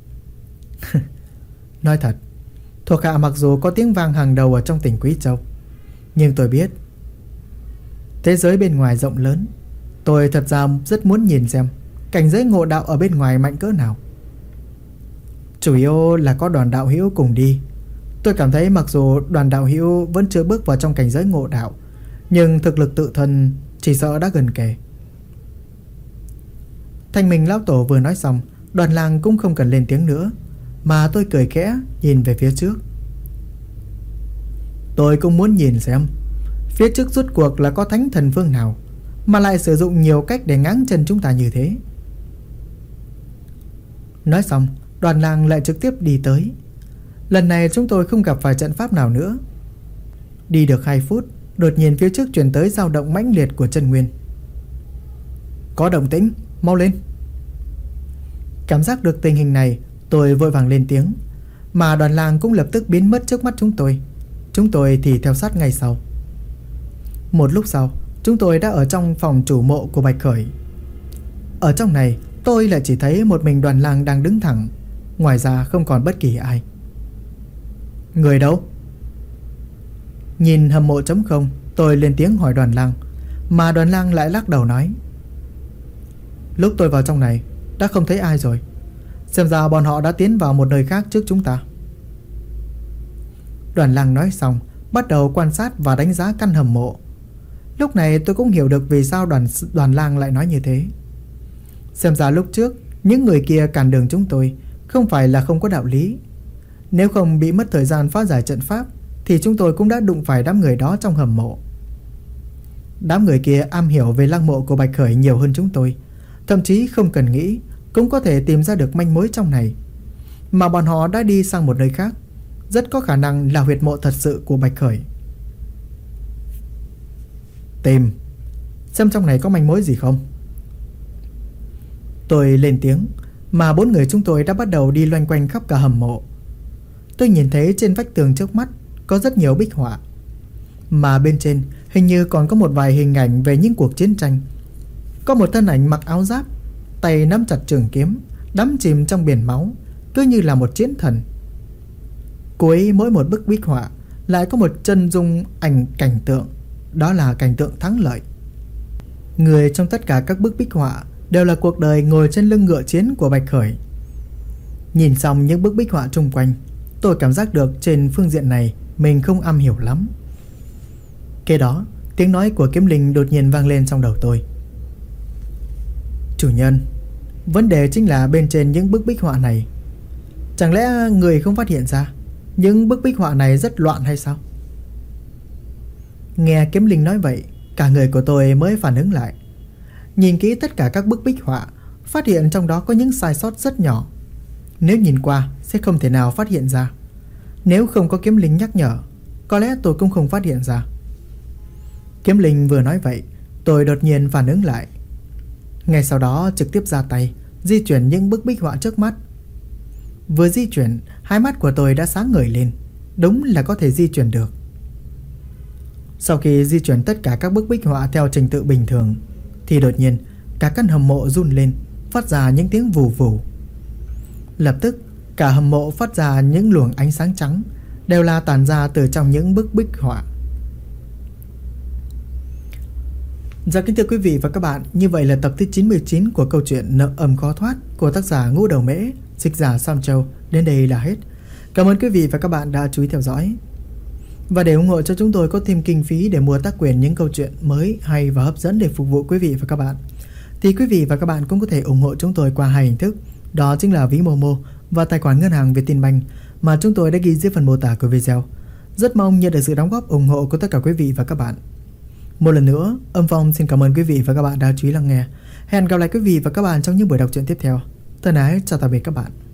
Nói thật, thuộc hạ mặc dù có tiếng vang hàng đầu ở trong tỉnh Quý Châu, nhưng tôi biết thế giới bên ngoài rộng lớn. Tôi thật ra rất muốn nhìn xem cảnh giới ngộ đạo ở bên ngoài mạnh cỡ nào. Chủ yếu là có Đoàn đạo hữu cùng đi. Tôi cảm thấy mặc dù Đoàn đạo hữu vẫn chưa bước vào trong cảnh giới ngộ đạo, nhưng thực lực tự thân chỉ sợ đã gần kề. Thanh Minh lão tổ vừa nói xong, Đoàn Lang cũng không cần lên tiếng nữa, mà tôi cười khẽ nhìn về phía trước. Tôi cũng muốn nhìn xem phía trước rốt cuộc là có thánh thần phương nào mà lại sử dụng nhiều cách để ngáng chân chúng ta như thế. Nói xong, Đoàn Lang lại trực tiếp đi tới. Lần này chúng tôi không gặp phải trận pháp nào nữa. Đi được 2 phút, đột nhiên phía trước truyền tới dao động mãnh liệt của chân nguyên. Có động tĩnh, mau lên. Cảm giác được tình hình này, tôi vội vàng lên tiếng, mà Đoàn Lang cũng lập tức biến mất trước mắt chúng tôi. Chúng tôi thì theo sát ngay sau. Một lúc sau, chúng tôi đã ở trong phòng chủ mộ của Bạch Khởi. Ở trong này, tôi lại chỉ thấy một mình Đoàn Lang đang đứng thẳng, ngoài ra không còn bất kỳ ai. Người đâu? Nhìn hầm mộ trống không, tôi lên tiếng hỏi Đoàn Lang, mà Đoàn Lang lại lắc đầu nói. Lúc tôi vào trong này đã không thấy ai rồi. Xem ra bọn họ đã tiến vào một nơi khác trước chúng ta. Đoàn Lang nói xong, bắt đầu quan sát và đánh giá căn hầm mộ. Lúc này tôi cũng hiểu được vì sao đoàn Lang lại nói như thế. Xem ra lúc trước những người kia cản đường chúng tôi không phải là không có đạo lý. Nếu không bị mất thời gian phá giải trận pháp thì chúng tôi cũng đã đụng phải đám người đó trong hầm mộ. Đám người kia am hiểu về lăng mộ của Bạch Khởi nhiều hơn chúng tôi, thậm chí không cần nghĩ cũng có thể tìm ra được manh mối trong này. Mà bọn họ đã đi sang một nơi khác, rất có khả năng là huyệt mộ thật sự của Bạch Khởi. Tìm, xem trong này có manh mối gì không. Tôi lên tiếng, mà 4 người chúng tôi đã bắt đầu đi loanh quanh khắp cả hầm mộ. Tôi nhìn thấy trên vách tường trước mắt có rất nhiều bích họa, mà bên trên hình như còn có một vài hình ảnh về những cuộc chiến tranh. Có một thân ảnh mặc áo giáp, tay nắm chặt trường kiếm, đắm chìm trong biển máu, cứ như là một chiến thần. Cuối mỗi một bức bích họa lại có một chân dung ảnh cảnh tượng, đó là cảnh tượng thắng lợi. Người trong tất cả các bức bích họa đều là cuộc đời ngồi trên lưng ngựa chiến của Bạch Khởi. Nhìn xong những bức bích họa chung quanh, tôi cảm giác được trên phương diện này mình không am hiểu lắm. Kế đó, tiếng nói của Kiếm Linh đột nhiên vang lên trong đầu tôi. Chủ nhân, vấn đề chính là bên trên những bức bích họa này, chẳng lẽ người không phát hiện ra những bức bích họa này rất loạn hay sao? Nghe Kiếm Linh nói vậy, cả người của tôi mới phản ứng lại. Nhìn kỹ tất cả các bức bích họa, phát hiện trong đó có những sai sót rất nhỏ. Nếu nhìn qua sẽ không thể nào phát hiện ra. Nếu không có Kiếm Linh nhắc nhở, có lẽ tôi cũng không phát hiện ra. Kiếm Linh vừa nói vậy, tôi đột nhiên phản ứng lại. Ngay sau đó trực tiếp ra tay di chuyển những bức bích họa trước mắt. Vừa di chuyển, hai mắt của tôi đã sáng ngời lên. Đúng là có thể di chuyển được. Sau khi di chuyển tất cả các bức bích họa theo trình tự bình thường, thì đột nhiên cả căn hầm mộ run lên, phát ra những tiếng vù vù. Lập tức cả hầm mộ phát ra những luồng ánh sáng trắng, đều là tản ra từ trong những bức bích họa. Dạ kính thưa quý vị và các bạn, như vậy là tập thứ 99 của câu chuyện Nợ Âm Khó Thoát của tác giả Ngũ Đầu Mễ, dịch giả Sam Châu đến đây là hết. Cảm ơn quý vị và các bạn đã chú ý theo dõi. Và để ủng hộ cho chúng tôi có thêm kinh phí để mua tác quyền những câu chuyện mới, hay và hấp dẫn để phục vụ quý vị và các bạn, thì quý vị và các bạn cũng có thể ủng hộ chúng tôi qua hai hình thức. Đó chính là ví Momo và tài khoản ngân hàng Vietinbank mà chúng tôi đã ghi dưới phần mô tả của video. Rất mong nhận được sự đóng góp ủng hộ của tất cả quý vị và các bạn. Một lần nữa, Âm Phong xin cảm ơn quý vị và các bạn đã chú ý lắng nghe. Hẹn gặp lại quý vị và các bạn trong những buổi đọc truyện tiếp theo. Thân ái, chào tạm biệt các bạn.